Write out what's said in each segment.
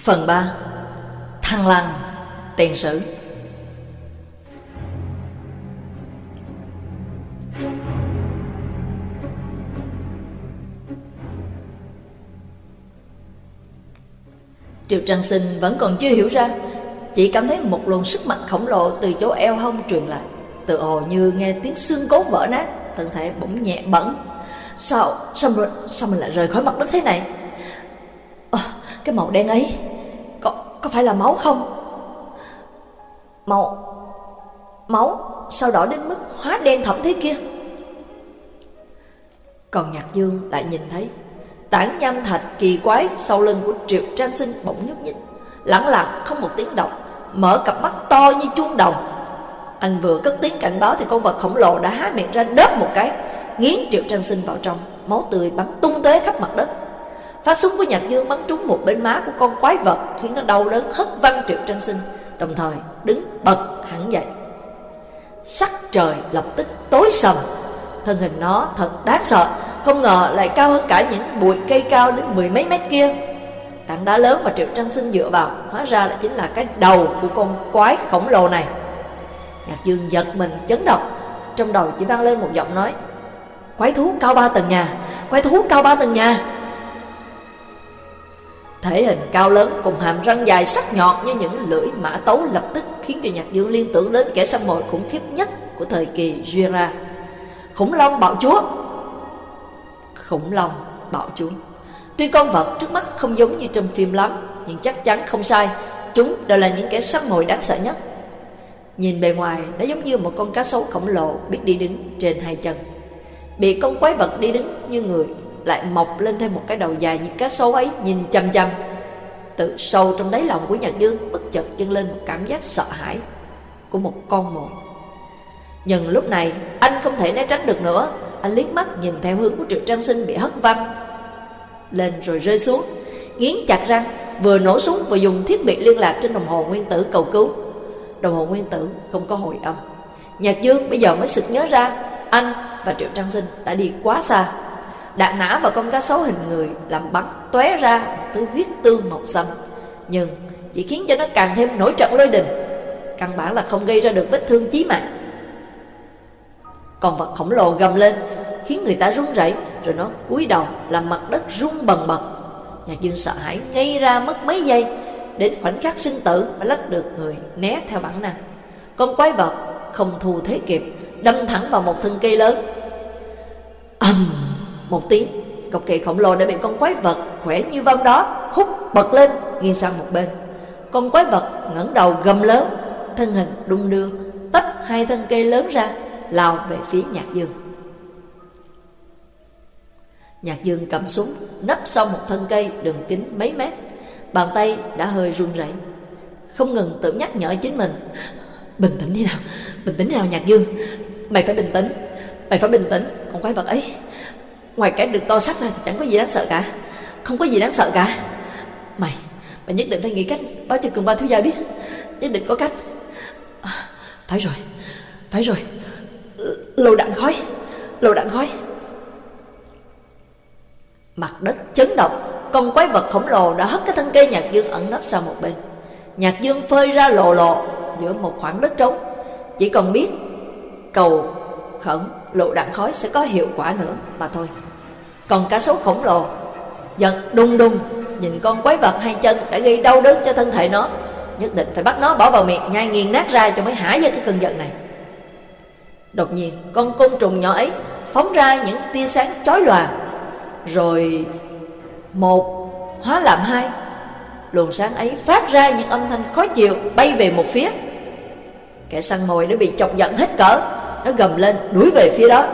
Phần 3. Thăng Lăng Tiền Sử. Triệu Trang Sinh vẫn còn chưa hiểu ra, chỉ cảm thấy một luồng sức mạnh khổng lồ từ chỗ eo hông truyền lại, tựa hồ như nghe tiếng xương cốt vỡ nát, thân thể bỗng nhẹ bẫng. Sao mình lại rời khỏi mặt đất thế này? Cái màu đen ấy có phải là máu không? Máu sao đỏ đến mức hóa đen thẫm thế kia? Còn Nhạc Dương lại nhìn thấy tảng nham thạch kỳ quái sau lưng của Triệu Trang Sinh bỗng nhúc nhích, lẳng lặng không một tiếng động, mở cặp mắt to như chuông đồng. Anh vừa cất tiếng cảnh báo thì con vật khổng lồ đã há miệng ra đớp một cái, nghiến Triệu Trang Sinh vào trong, máu tươi bắn tung tóe khắp mặt đất. Phát súng của Nhạc Dương bắn trúng một bên má của con quái vật, khiến nó đau đớn hất văng Triệu Trang Sinh, đồng thời đứng bật hẳn dậy. Sắc trời lập tức tối sầm, thân hình nó thật đáng sợ, không ngờ lại cao hơn cả những bụi cây cao đến 10 mấy mét kia. Tảng đá lớn mà Triệu Trang Sinh dựa vào hóa ra là chính là cái đầu của con quái khổng lồ này. Nhạc Dương giật mình chấn động, trong đầu chỉ vang lên một giọng nói: quái thú cao 3 tầng nhà, quái thú cao 3 tầng nhà. Thể hình cao lớn cùng hàm răng dài sắc nhọn như những lưỡi mã tấu lập tức khiến cho Nhạc Dương liên tưởng đến kẻ săn mồi khủng khiếp nhất của thời kỳ Jura, khủng long bạo chúa. Khủng long bạo chúa. Tuy con vật trước mắt không giống như trong phim lắm, nhưng chắc chắn không sai, chúng đều là những kẻ săn mồi đáng sợ nhất. Nhìn bề ngoài nó giống như một con cá sấu khổng lồ biết đi đứng trên hai chân. Bị con quái vật đi đứng như người lại mọc lên thêm một cái đầu dài như cá sấu ấy nhìn chằm chằm. Từ sâu trong đáy lòng của Nhạc Dương bất chợt dâng lên một cảm giác sợ hãi của một con mồi. Nhưng lúc này anh không thể né tránh được nữa. Anh liếc mắt nhìn theo hướng của Triệu Trang Sinh bị hất văng lên rồi rơi xuống, nghiến chặt răng, vừa nổ súng vừa dùng thiết bị liên lạc trên đồng hồ nguyên tử cầu cứu. Đồng hồ nguyên tử không có hồi âm. Nhạc Dương bây giờ mới sực nhớ ra anh và Triệu Trang Sinh đã đi quá xa. Đạn nã vào con cá sấu hình người làm bắn tóe ra một thứ huyết tương màu xanh, nhưng chỉ khiến cho nó càng thêm nổi trận lôi đình, căn bản là không gây ra được vết thương chí mạng. Con vật khổng lồ gầm lên khiến người ta run rẩy, rồi nó cúi đầu làm mặt đất rung bần bật. Nhạc Dương sợ hãi ngây ra mất mấy giây, đến khoảnh khắc sinh tử mới lách được người né theo bản năng. Con quái vật không thu thế kịp, đâm thẳng vào một thân cây lớn. Ầm một tiếng, cọc cây khổng lồ đã bị con quái vật khỏe như vong đó hút bật lên, nghiêng sang một bên. Con quái vật ngẩng đầu gầm lớn, thân hình đung đưa tách hai thân cây lớn ra, lao về phía Nhạc Dương. Nhạc Dương cầm súng nấp sau một thân cây đường kính mấy mét, bàn tay đã hơi run rẩy, không ngừng tự nhắc nhở chính mình: bình tĩnh đi nào Nhạc Dương, mày phải bình tĩnh, con quái vật ấy ngoài cái được to xác ra thì chẳng có gì đáng sợ cả, không có gì đáng sợ cả. Mày nhất định phải nghĩ cách báo cho Cường Ba thiếu gia biết, nhất định có cách. Phải rồi, lựu đạn khói. Mặt đất chấn động, con quái vật khổng lồ đã hất cái thân cây Nhạc Dương ẩn nấp sang một bên. Nhạc Dương phơi ra lộ giữa một khoảng đất trống, chỉ còn biết cầu khẩn lựu đạn khói sẽ có hiệu quả nữa mà thôi. Còn cá sấu khổng lồ giận đùng đùng nhìn con quái vật hai chân đã gây đau đớn cho thân thể nó, nhất định phải bắt nó bỏ vào miệng nhai nghiền nát ra cho mới hả ra cái cơn giận này. Đột nhiên con côn trùng nhỏ ấy phóng ra những tia sáng chói lòa, rồi một hóa làm hai. Luồng sáng ấy phát ra những âm thanh khó chịu bay về một phía. Kẻ săn mồi đã bị chọc giận hết cỡ, nó gầm lên đuổi về phía đó.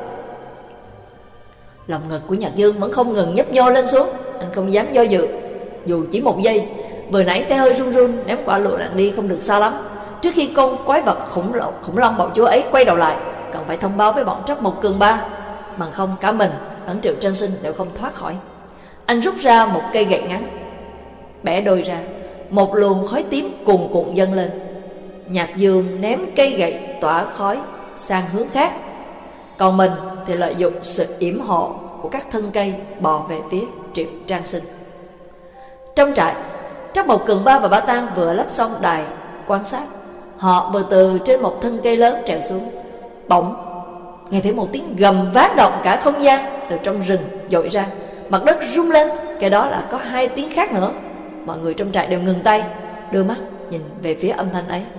Lòng ngực của Nhạc Dương vẫn không ngừng nhấp nhô lên xuống. Anh không dám do dự dù chỉ một giây. Vừa nãy tay hơi run run ném quả lựu đạn đi không được xa lắm. Trước khi con quái vật khủng long bạo chúa ấy quay đầu lại, cần phải thông báo với bọn Trắc Mộc Cường Ba, bằng không cả mình lẫn Triệu Trang Sinh đều không thoát khỏi. Anh rút ra một cây gậy ngắn, bẻ đôi ra, một luồng khói tím cuồn cuộn dâng lên. Nhạc Dương ném cây gậy tỏa khói sang hướng khác, còn mình thì lợi dụng sự yểm hộ của các thân cây bò về phía Triệu Trang Sinh. Trong trại Trắc Mộc Cường Ba và Ba Tang vừa lắp xong đài quan sát. Họ vừa từ trên một thân cây lớn trèo xuống. Bỗng nghe thấy một tiếng gầm vang động cả không gian từ trong rừng dội ra. Mặt đất rung lên. Cái đó là có 2 tiếng khác nữa. Mọi người trong trại đều ngừng tay, đưa mắt nhìn về phía âm thanh ấy.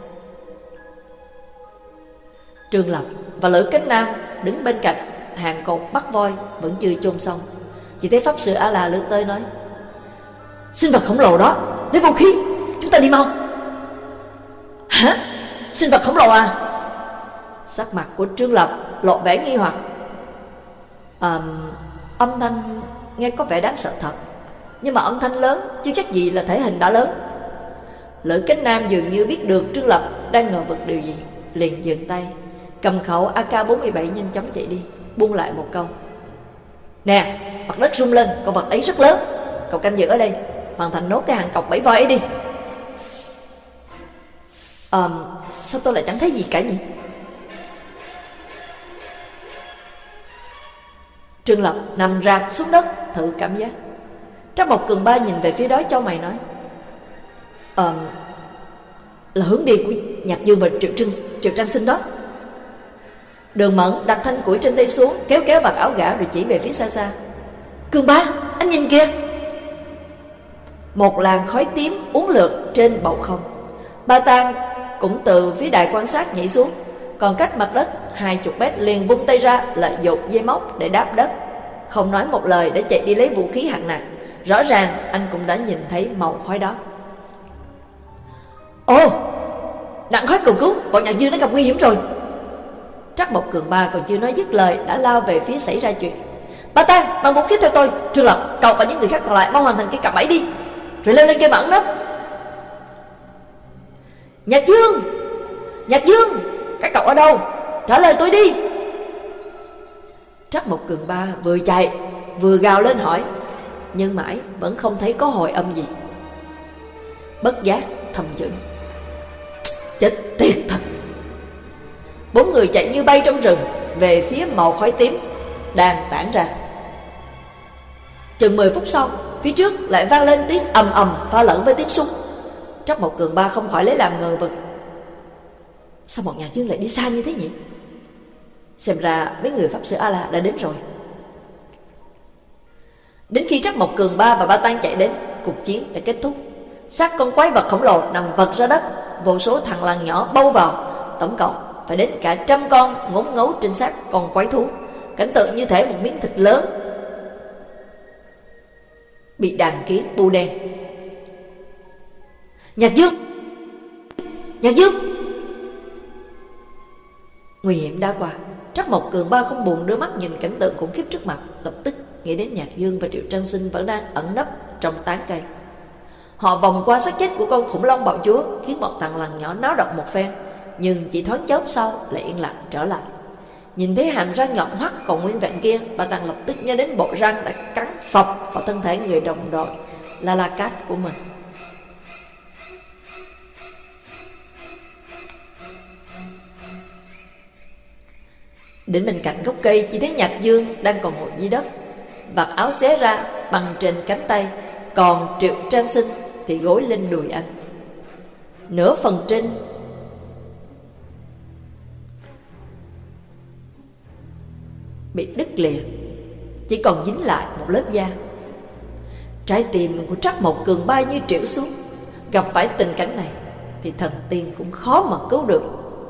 Trương Lập và Lữ Cánh Nam đứng bên cạnh hàng cột bắt voi vẫn chưa chôn xong. Chỉ thấy Pháp Sư A La lướt tới nói: sinh vật khổng lồ đó, lấy vũ khí, chúng ta đi mau. Hả? Sinh vật khổng lồ à? Sắc mặt của Trương Lập lộ vẻ nghi hoặc. Âm thanh nghe có vẻ đáng sợ thật, nhưng mà âm thanh lớn chứ chắc gì là thể hình đã lớn. Lữ Cánh Nam dường như biết được Trương Lập đang ngờ vực điều gì, liền dừng tay, cầm khẩu AK-47 nhanh chóng chạy đi, buông lại một câu: nè, mặt đất rung lên, con vật ấy rất lớn, cậu canh giữ ở đây, hoàn thành nốt cái hàng cọc 7 voi ấy đi. Sao tôi lại chẳng thấy gì cả nhỉ? Trương Lập nằm rạp xuống đất thử cảm giác. Trắc Mộc Cường Ba nhìn về phía đó cho mày nói: là hướng đi của Nhạc Dương và Triệu Trang Sinh đó. Đường Mẫn đặt thanh củi trên tay xuống, kéo kéo vạt áo gã rồi chỉ về phía xa xa: Cường Ba, anh nhìn kìa. Một làn khói tím uốn lượn trên bầu không. Ba Tang cũng từ phía đài quan sát nhảy xuống, còn cách mặt đất 20 mét liền vung tay ra lợi dụng dây móc để đáp đất, không nói một lời để chạy đi lấy vũ khí hạng nặng. Rõ ràng anh cũng đã nhìn thấy màu khói đó. Ồ, đặng khói cầu cứu, bọn Nhạc Dương đã gặp nguy hiểm rồi. Trắc Mộc Cường Ba còn chưa nói dứt lời đã lao về phía xảy ra chuyện. Ba Tang, mang vũ khí theo tôi. Trương Lập, cậu và những người khác còn lại mau hoàn thành cái cạm bẫy đi, rồi leo lên cây mà ẩn nấp. Nhạc Dương, Nhạc Dương, các cậu ở đâu? Trả lời tôi đi. Trắc Mộc Cường Ba vừa chạy vừa gào lên hỏi, nhưng mãi vẫn không thấy có hồi âm gì. Bất giác thầm chửi: chết tiệt thật. 4 người chạy như bay trong rừng về phía màu khói tím đang tản ra. Chừng 10 phút sau, phía trước lại vang lên tiếng ầm ầm pha lẫn với tiếng súng. Trắc Mộc Cường Ba không khỏi lấy làm ngờ vực: sao bọn Nhạc Dương lại đi xa như thế nhỉ? Xem ra mấy người Pháp Sư A La đã đến rồi. Đến khi Trắc Mộc Cường Ba và Ba Tang chạy đến, cuộc chiến đã kết thúc. Xác con quái vật khổng lồ nằm vật ra đất, vô số thằng lằn nhỏ bâu vào, tổng cộng phải đến cả 100 con ngốn ngấu trên xác con quái thú. Cảnh tượng như thể một miếng thịt lớn bị đàn kiến bu đen. Nhạc Dương, Nhạc Dương. Nguy hiểm đã qua. Trắc Mộc Cường Ba không buồn đưa mắt nhìn cảnh tượng khủng khiếp trước mặt, lập tức nghĩ đến Nhạc Dương và Triệu Trang Sinh vẫn đang ẩn nấp trong tán cây. Họ vòng qua xác chết của con khủng long bạo chúa, khiến bọn thằng lằn nhỏ náo động một phen, nhưng chỉ thoáng chốc sau lại yên lặng trở lại. Nhìn thấy hàm răng nhọn hoắt còn nguyên vẹn kia, Ba Tang lập tức nhớ đến bộ răng đã cắn phập vào thân thể người đồng đội La Cát của mình. Đến bên cạnh gốc cây, chỉ thấy Nhạc Dương đang còn ngồi dưới đất, vạt áo xé ra bằng trên cánh tay, còn Triệu Trang Sinh thì gối lên đùi anh. Nửa phần trên bị đứt lìa, chỉ còn dính lại một lớp da. Trái tim của Trắc Mộc Cường Ba như trĩu xuống. Gặp phải tình cảnh này thì thần tiên cũng khó mà cứu được.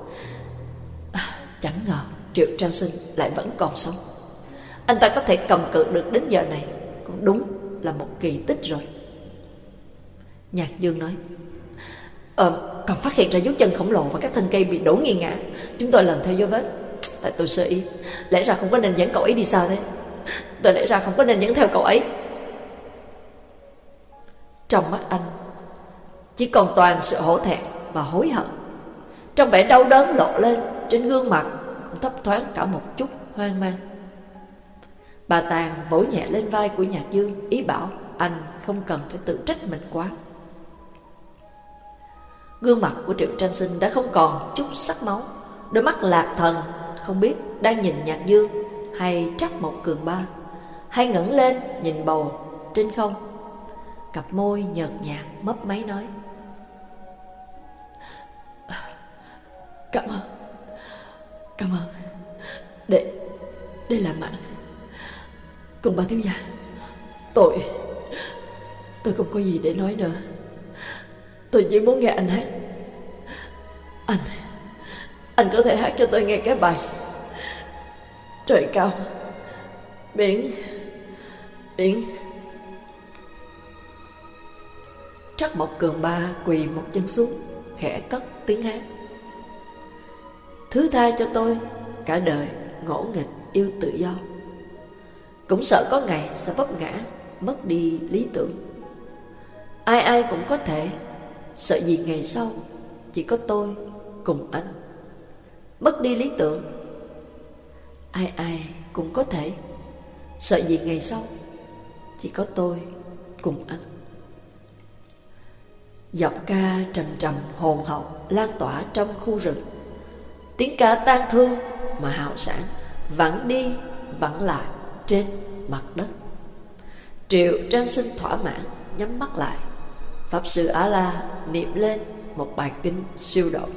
Chẳng ngờ Triệu Trang Sinh lại vẫn còn sống. Anh ta có thể cầm cự được đến giờ này cũng đúng là một kỳ tích rồi. Nhạc Dương nói: còn phát hiện ra dấu chân khổng lồ và các thân cây bị đổ nghiêng ngã. Chúng tôi lần theo dấu vết. Tại tôi sơ ý, lẽ ra không có nên dẫn cậu ấy đi xa thế. Tôi lẽ ra không có nên dẫn theo cậu ấy. Trong mắt anh chỉ còn toàn sự hổ thẹn và hối hận. Trong vẻ đau đớn lộ lên trên gương mặt cũng thấp thoáng cả một chút hoang mang. Bà Tàng vỗ nhẹ lên vai của Nhạc Dương, ý bảo anh không cần phải tự trách mình quá. Gương mặt của Triệu Trang Sinh đã không còn chút sắc máu. Đôi mắt lạc thần không biết đang nhìn Nhạc Dương hay Trắc Mộc Cường Ba, hay ngẩng lên nhìn bầu trên không. Cặp môi nhợt nhạt mấp máy nói: Cảm ơn. Để làm mạnh. Cùng bà thiếu gia, tôi không có gì để nói nữa. Tôi chỉ muốn nghe anh hát. Anh có thể hát cho tôi nghe cái bài Trời cao biển. Trắc Mộc Cường Ba quỳ một chân xuống, khẽ cất tiếng hát: Thứ tha cho tôi cả đời ngỗ nghịch yêu tự do, cũng sợ có ngày sẽ vấp ngã mất đi lý tưởng. Ai cũng có thể, sợ gì ngày sau chỉ có tôi cùng anh. Mất đi lý tưởng, ai cũng có thể, sợ gì ngày sau chỉ có tôi cùng anh. Giọng ca trầm trầm hồn hậu lan tỏa trong khu rừng. Tiếng ca tang thương mà hào sảng vẳng đi vẳng lại trên mặt đất. Triệu Trang Sinh thỏa mãn nhắm mắt lại. Pháp sư Á La niệm lên một bài kinh siêu độ.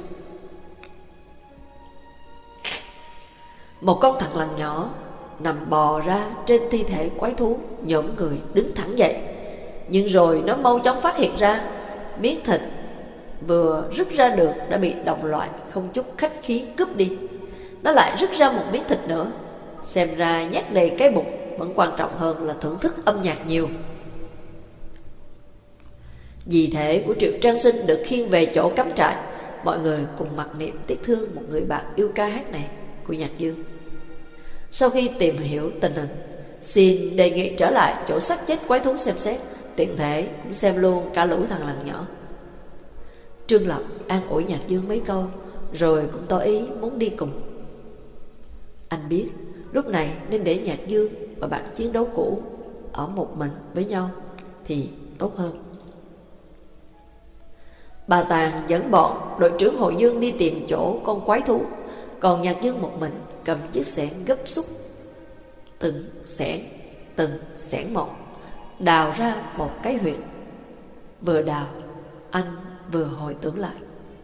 Một con thằn lằn nhỏ nằm bò ra trên thi thể quái thú, nhổm người đứng thẳng dậy. Nhưng rồi nó mau chóng phát hiện ra miếng thịt vừa rứt ra được đã bị đồng loại không chút khách khí cướp đi. Nó lại rứt ra một miếng thịt nữa. Xem ra nhét đầy cái bụng vẫn quan trọng hơn là thưởng thức âm nhạc nhiều. Di thể của Triệu Trang Sinh được khiêng về chỗ cắm trại. Mọi người cùng mặc niệm tiếc thương một người bạn yêu ca hát này của Nhạc Dương. Sau khi tìm hiểu tình hình, xin đề nghị trở lại chỗ xác chết quái thú xem xét, tiện thể cũng xem luôn cả lũ thằng lằn nhỏ. Trương Lập an ủi Nhạc Dương mấy câu, rồi cũng tỏ ý muốn đi cùng. Anh biết lúc này nên để Nhạc Dương và bạn chiến đấu cũ ở một mình với nhau thì tốt hơn. Bà Tàng dẫn bọn đội trưởng Hồ Dương đi tìm chỗ con quái thú, còn Nhạc Dương một mình cầm chiếc xẻng gấp xúc, từng xẻng một, đào ra một cái huyệt. Vừa đào, anh vừa hồi tưởng lại: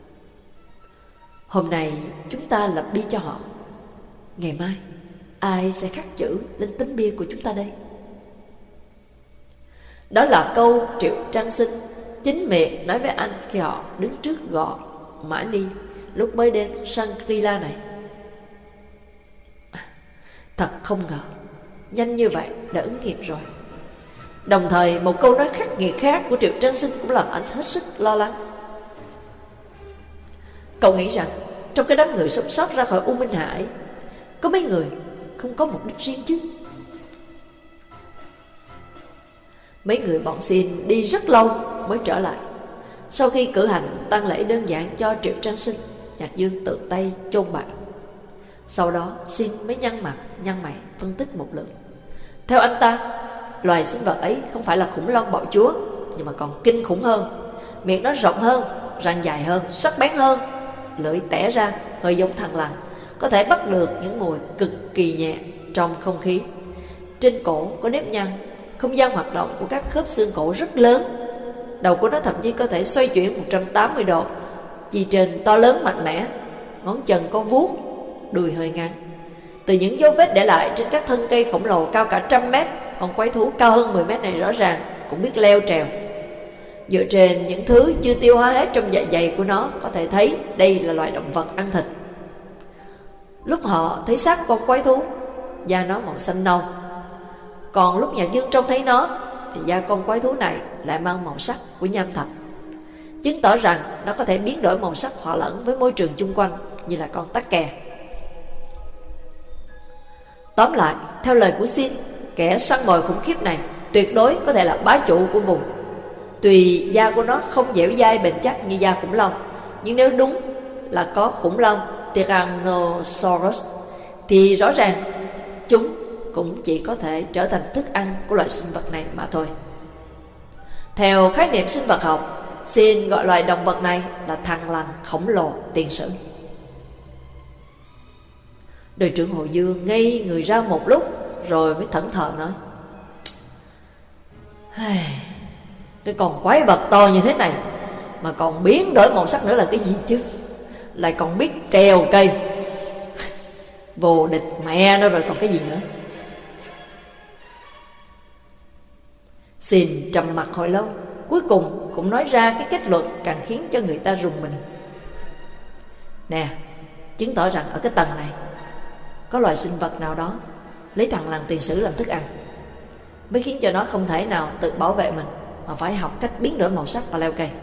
hôm nay chúng ta lập bia cho họ, ngày mai ai sẽ khắc chữ lên tấm bia của chúng ta đây? Đó là câu Triệu Trang Sinh chính miệng nói với anh khi họ đứng trước gò Mã Ni lúc mới đến Shangri-La này. Thật không ngờ nhanh như vậy đã ứng nghiệm rồi. Đồng thời một câu nói khắc nghiệt khác của Triệu Trang Sinh cũng làm anh hết sức lo lắng. Cậu nghĩ rằng trong cái đám người sống sót ra khỏi U Minh Hạ ấy, có mấy người không có mục đích riêng chứ? Mấy người bọn xin đi rất lâu mới trở lại. Sau khi cử hành tang lễ đơn giản cho Triệu Trang Sinh, Nhạc Dương tự tay chôn bạn. Sau đó xin mới nhăn mặt nhăn mày phân tích một lượt. Theo anh ta, loài sinh vật ấy không phải là khủng long bạo chúa, nhưng mà còn kinh khủng hơn. Miệng nó rộng hơn, răng dài hơn, sắc bén hơn, lưỡi tẻ ra, hơi giống thằn lằn, có thể bắt được những mùi cực kỳ nhẹ trong không khí. Trên cổ có nếp nhăn, không gian hoạt động của các khớp xương cổ rất lớn. Đầu của nó thậm chí có thể xoay chuyển 180 độ, chi trên to lớn mạnh mẽ, ngón chân có vuốt, đùi hơi ngắn. Từ những dấu vết để lại trên các thân cây khổng lồ cao cả 100 mét, con quái thú cao hơn 10 mét này rõ ràng cũng biết leo trèo. Dựa trên những thứ chưa tiêu hóa hết trong dạ dày của nó, có thể thấy đây là loài động vật ăn thịt. Lúc họ thấy xác con quái thú, da nó màu xanh nâu. Còn lúc Nhạc Dương trông thấy nó, thì da con quái thú này lại mang màu sắc của nham thạch, chứng tỏ rằng nó có thể biến đổi màu sắc hòa lẫn với môi trường chung quanh, như là con tắc kè. Tóm lại, theo lời của Xin, kẻ săn mồi khủng khiếp này tuyệt đối có thể là bá chủ của vùng. Tuy da của nó không dẻo dai bền chắc như da khủng long, nhưng nếu đúng là có khủng long Tyrannosaurus, thì rõ ràng chúng cũng chỉ có thể trở thành thức ăn của loài sinh vật này mà thôi. Theo khái niệm sinh vật học, Xin gọi loài động vật này là thằn lằn khổng lồ tiền sử. Đội trưởng Hồ Dương ngây người ra một lúc, rồi mới thẫn thờ nói: Cái con quái vật to như thế này mà còn biến đổi màu sắc nữa là cái gì chứ? Lại còn biết trèo cây. Vô địch mẹ nó rồi còn cái gì nữa. Xin trầm mặc hồi lâu, cuối cùng cũng nói ra cái kết luận càng khiến cho người ta rùng mình. Nè, chứng tỏ rằng ở cái tầng này có loài sinh vật nào đó lấy thằn lằn tiền sử làm thức ăn, mới khiến cho nó không thể nào tự bảo vệ mình, mà phải học cách biến đổi màu sắc và leo cây.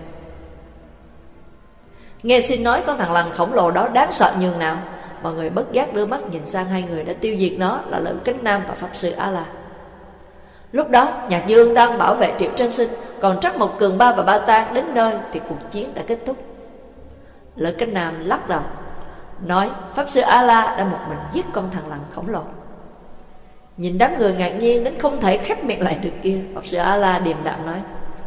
Nghe Xin nói con thằn lằn khổng lồ đó đáng sợ nhường nào, mọi người bất giác đưa mắt nhìn sang hai người đã tiêu diệt nó là Lữ Cánh Nam và Pháp Sư A-la. Lúc đó Nhạc Dương đang bảo vệ Triệu Trân Sinh, còn Trắc Mộc Cường Ba và Ba Tang đến nơi thì cuộc chiến đã kết thúc. Lữ Cánh Nam lắc đầu nói Pháp Sư A-la đã một mình giết con thằn lằn khổng lồ. Nhìn đám người ngạc nhiên đến không thể khép miệng lại được kia, Pháp Sư A-la điềm đạm nói: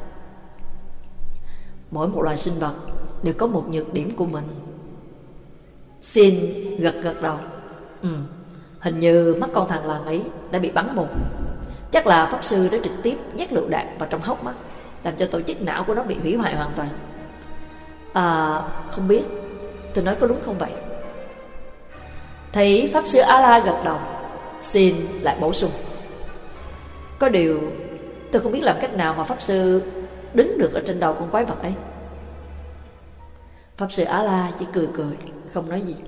mỗi một loài sinh vật đều có một nhược điểm của mình. Xin gật gật đầu. Hình như mắt con thằn lằn ấy đã bị bắn mù. Chắc là Pháp Sư đã trực tiếp nhét lựu đạn vào trong hốc mắt, làm cho tổ chức não của nó bị hủy hoại hoàn toàn. Không biết tôi nói có đúng không vậy? Thấy Pháp Sư A-la gật đầu, Xin lại bổ sung: có điều tôi không biết làm cách nào mà Pháp Sư đứng được ở trên đầu con quái vật ấy. Pháp Sư A-la chỉ cười cười, không nói gì.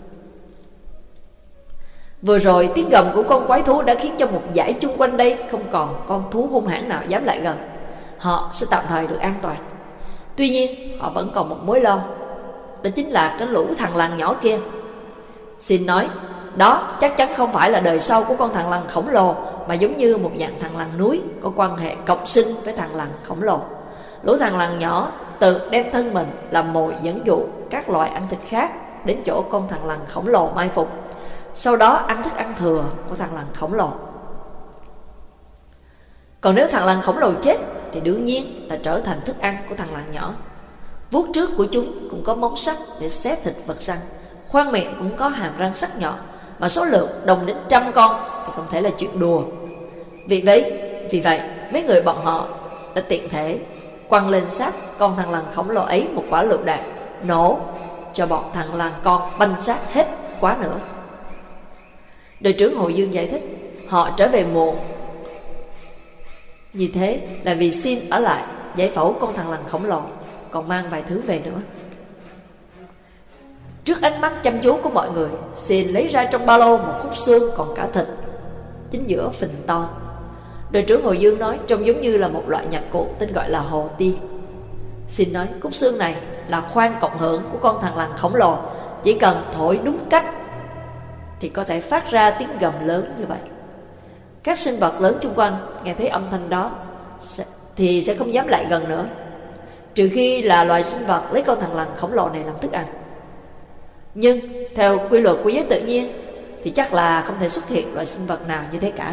Vừa rồi tiếng gầm của con quái thú đã khiến cho một dãy chung quanh đây không còn con thú hung hãn nào dám lại gần. Họ sẽ tạm thời được an toàn. Tuy nhiên họ vẫn còn một mối lo, đó chính là cái lũ thằn lằn nhỏ kia. Xin nói đó chắc chắn không phải là đời sau của con thằn lằn khổng lồ, mà giống như một dạng thằn lằn núi có quan hệ cộng sinh với thằn lằn khổng lồ. Lũ thằn lằn nhỏ tự đem thân mình làm mồi dẫn dụ các loài ăn thịt khác đến chỗ con thằn lằn khổng lồ mai phục, sau đó ăn thức ăn thừa của thằn lằn khổng lồ. Còn nếu thằn lằn khổng lồ chết thì đương nhiên là trở thành thức ăn của thằn lằn nhỏ. Vuốt trước của chúng cũng có móng sắc để xé thịt vật săn, khoang miệng cũng có hàm răng sắc nhọn, mà số lượng đồng đến 100 con thì không thể là chuyện đùa. Vì vậy mấy người bọn họ đã tiện thể quăng lên xác con thằn lằn khổng lồ ấy một quả lựu đạn, nổ cho bọn thằn lằn con banh xác hết quá nữa. Đội trưởng Hồ Dương giải thích họ trở về muộn như thế là vì Xin ở lại giải phẫu con thằn lằn khổng lồ, còn mang vài thứ về nữa. Trước ánh mắt chăm chú của mọi người, Xin lấy ra trong ba lô một khúc xương còn cả thịt, chính giữa phình to. Đội trưởng Hồ Dương nói trông giống như là một loại nhạc cụ tên gọi là hồ ti. Xin nói khúc xương này là khoang cộng hưởng của con thằn lằn khổng lồ, chỉ cần thổi đúng cách thì có thể phát ra tiếng gầm lớn như vậy. Các sinh vật lớn chung quanh nghe thấy âm thanh đó thì sẽ không dám lại gần nữa, trừ khi là loài sinh vật lấy con thằn lằn khổng lồ này làm thức ăn. Nhưng theo quy luật của giới tự nhiên thì chắc là không thể xuất hiện loài sinh vật nào như thế cả.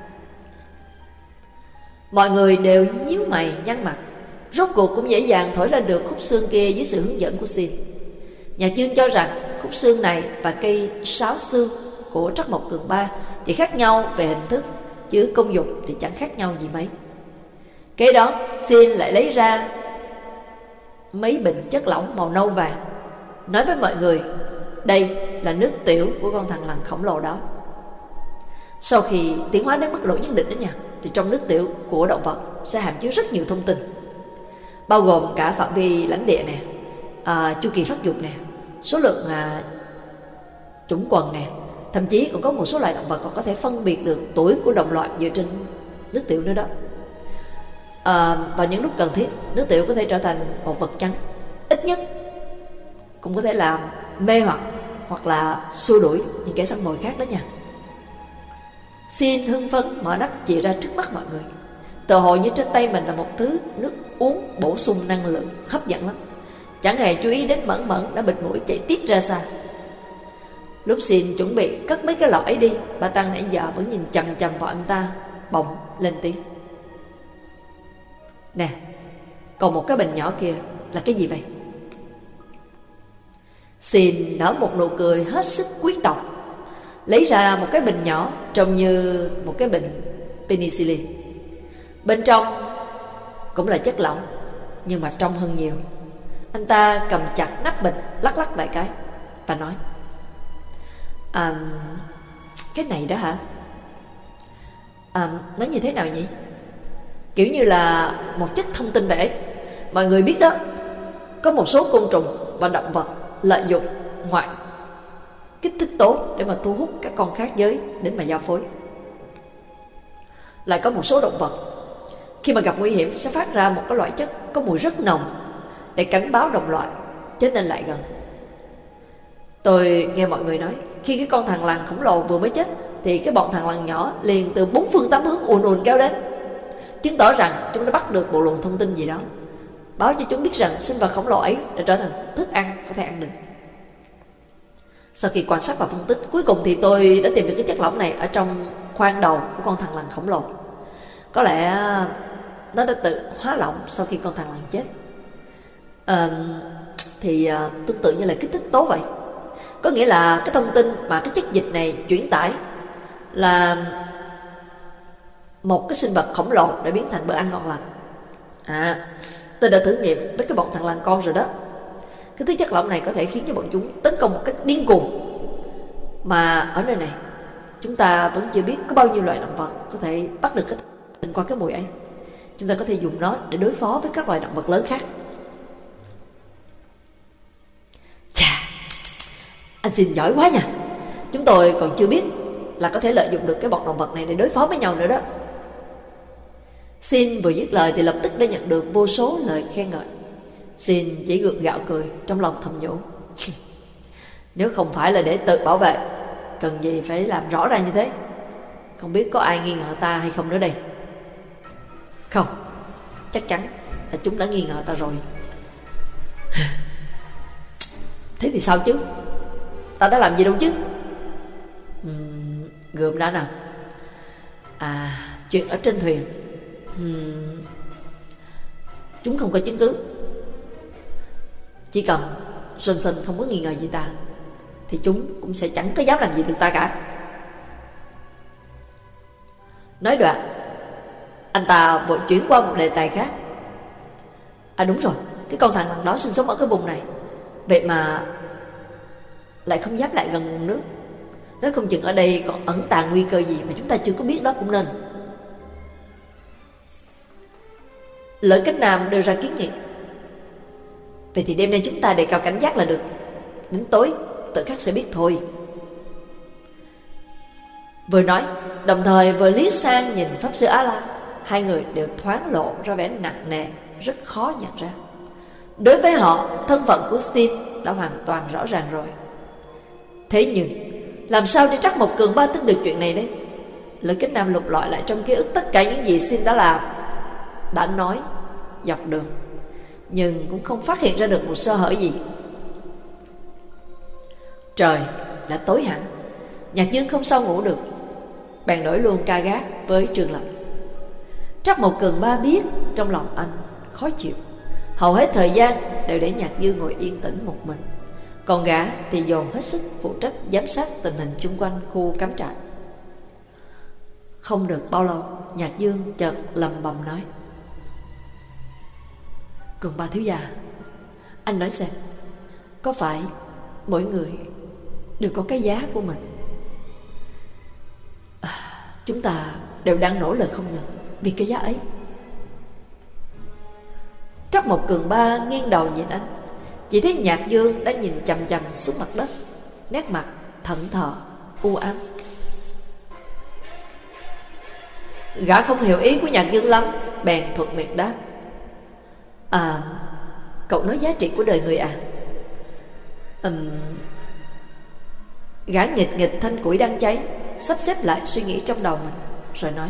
Mọi người đều nhíu mày nhăn mặt, rốt cuộc cũng dễ dàng thổi lên được khúc xương kia dưới sự hướng dẫn của Xin. Nhạc Dương cho rằng khúc xương này và cây sáo xương của Trắc Mộc Cường Ba chỉ khác nhau về hình thức, chứ công dụng thì chẳng khác nhau gì mấy. Kế đó Xin lại lấy ra mấy bình chất lỏng màu nâu vàng, nói với mọi người đây là nước tiểu của con thằn lằn khổng lồ đó. Sau khi tiến hóa đến mức độ nhất định đó nha, thì trong nước tiểu của động vật sẽ hàm chứa rất nhiều thông tin, bao gồm cả phạm vi lãnh địa nè, chu kỳ phát dục nè, số lượng chủng quần nè, thậm chí còn có một số loài động vật còn có thể phân biệt được tuổi của đồng loại dựa trên nước tiểu nữa đó. Và những lúc cần thiết, nước tiểu có thể trở thành một vật trắng, ít nhất cũng có thể làm mê hoặc là xua đuổi những kẻ săn mồi khác đó nha. Xin hưng phấn mở nắp chìa ra trước mắt mọi người, tựa hồ như trên tay mình là một thứ nước uống bổ sung năng lượng hấp dẫn lắm, chẳng hề chú ý đến Mẫn Mẫn đã bịt mũi chạy tít ra xa. Lúc Xin chuẩn bị cất mấy cái lọ ấy đi, Ba Tăng nãy giờ vẫn nhìn chằm chằm vào anh ta, bỗng lên tiếng: nè, còn một cái bình nhỏ kia là cái gì vậy? Xin nở một nụ cười hết sức quý tộc, lấy ra một cái bình nhỏ trông như một cái bình penicillin. Bên trong cũng là chất lỏng, nhưng mà trong hơn nhiều. Anh ta cầm chặt nắp bình, lắc lắc vài cái và nói: cái này đó hả? Nói như thế nào nhỉ? Kiểu như là một chất thông tin vậy. Mọi người biết đó, có một số côn trùng và động vật lợi dụng ngoại kích thích tố để mà thu hút các con khác giới đến mà giao phối. Lại có một số động vật khi mà gặp nguy hiểm sẽ phát ra một cái loại chất có mùi rất nồng để cảnh báo đồng loại, cho nên lại gần. Tôi nghe mọi người nói, khi cái con thằn lằn khổng lồ vừa mới chết thì cái bọn thằn lằn nhỏ liền từ 4 phương 8 hướng ùn ùn kéo đến, chứng tỏ rằng chúng đã bắt được một luồng thông tin gì đó, báo cho chúng biết rằng sinh vật khổng lồ ấy đã trở thành thức ăn có thể ăn được. Sau khi quan sát và phân tích, cuối cùng thì tôi đã tìm được cái chất lỏng này ở trong khoang đầu của con thằn lằn khổng lồ. Có lẽ nó đã tự hóa lỏng sau khi con thằn lằn chết. Tương tự như là kích thích tố vậy. Có nghĩa là cái thông tin mà cái chất dịch này chuyển tải là một cái sinh vật khổng lồ đã biến thành bữa ăn ngon lành. Tôi đã thử nghiệm với cái bọn thằn lằn con rồi đó. Cái thứ chất lỏng này có thể khiến cho bọn chúng tấn công một cách điên cuồng. Mà ở nơi này chúng ta vẫn chưa biết có bao nhiêu loại động vật có thể bắt được cái thông tin qua cái mùi ấy. Chúng ta có thể dùng nó để đối phó với các loài động vật lớn khác. Chà, anh xin giỏi quá nha. Chúng tôi còn chưa biết là có thể lợi dụng được cái bọn động vật này để đối phó với nhau nữa đó. Xin vừa dứt lời thì lập tức đã nhận được vô số lời khen ngợi. Xin chỉ gượng gạo cười, trong lòng thầm nhủ: nếu không phải là để tự bảo vệ, cần gì phải làm rõ ra như thế. Không biết có ai nghi ngờ ta hay không nữa đây. Không, chắc chắn là chúng đã nghi ngờ ta rồi. Thế thì sao chứ? Ta đã làm gì đâu chứ? Gượm đã nào. Chuyện ở trên thuyền, chúng không có chứng cứ. Chỉ cần Johnson không có nghi ngờ gì ta thì chúng cũng sẽ chẳng có dám làm gì được ta cả. Nói đoạn, anh ta vội chuyển qua một đề tài khác. Đúng rồi, cái con thằn lằn đó sinh sống ở cái vùng này, vậy mà lại không dám lại gần nguồn nước. Nói không chừng ở đây còn ẩn tàng nguy cơ gì mà chúng ta chưa có biết đó cũng nên. Lợi Cánh Nam đưa ra kiến nghị: vậy thì đêm nay chúng ta đề cao cảnh giác là được. Đến tối tự khắc sẽ biết thôi. Vừa nói, đồng thời vừa liếc sang nhìn Pháp Sư Á-la. Hai người đều thoáng lộ ra vẻ nặng nề, rất khó nhận ra. Đối với họ, thân phận của Sin đã hoàn toàn rõ ràng rồi. Thế nhưng làm sao để Trắc Mộc Cường Ba tính được chuyện này đấy? Lợi Cánh Nam lục lọi lại trong ký ức tất cả những gì Sin đã làm, đã nói dọc đường, nhưng cũng không phát hiện ra được một sơ hở gì. Trời đã tối hẳn, Nhạc Dương không sao ngủ được, bèn đổi luôn ca gác với Trương Lập. Trắc Mộc Cường Ba biết trong lòng anh khó chịu, hầu hết thời gian đều để Nhạc Dương ngồi yên tĩnh một mình, còn gã thì dồn hết sức phụ trách giám sát tình hình chung quanh khu cắm trại. Không được bao lâu, Nhạc Dương chợt lầm bầm nói: Cường Ba thiếu gia, anh nói xem, có phải mỗi người đều có cái giá của mình? Chúng ta đều đang nỗ lực không ngừng vì cái giá ấy. Trắc Mộc Cường Ba nghiêng đầu nhìn anh, chỉ thấy Nhạc Dương đã nhìn chằm chằm xuống mặt đất, nét mặt thẫn thờ u ám. Gã không hiểu ý của Nhạc Dương lắm, bèn thuận miệng đáp: cậu nói giá trị của đời người à? Gã nghịch nghịch thanh củi đang cháy, sắp xếp lại suy nghĩ trong đầu mình, rồi nói: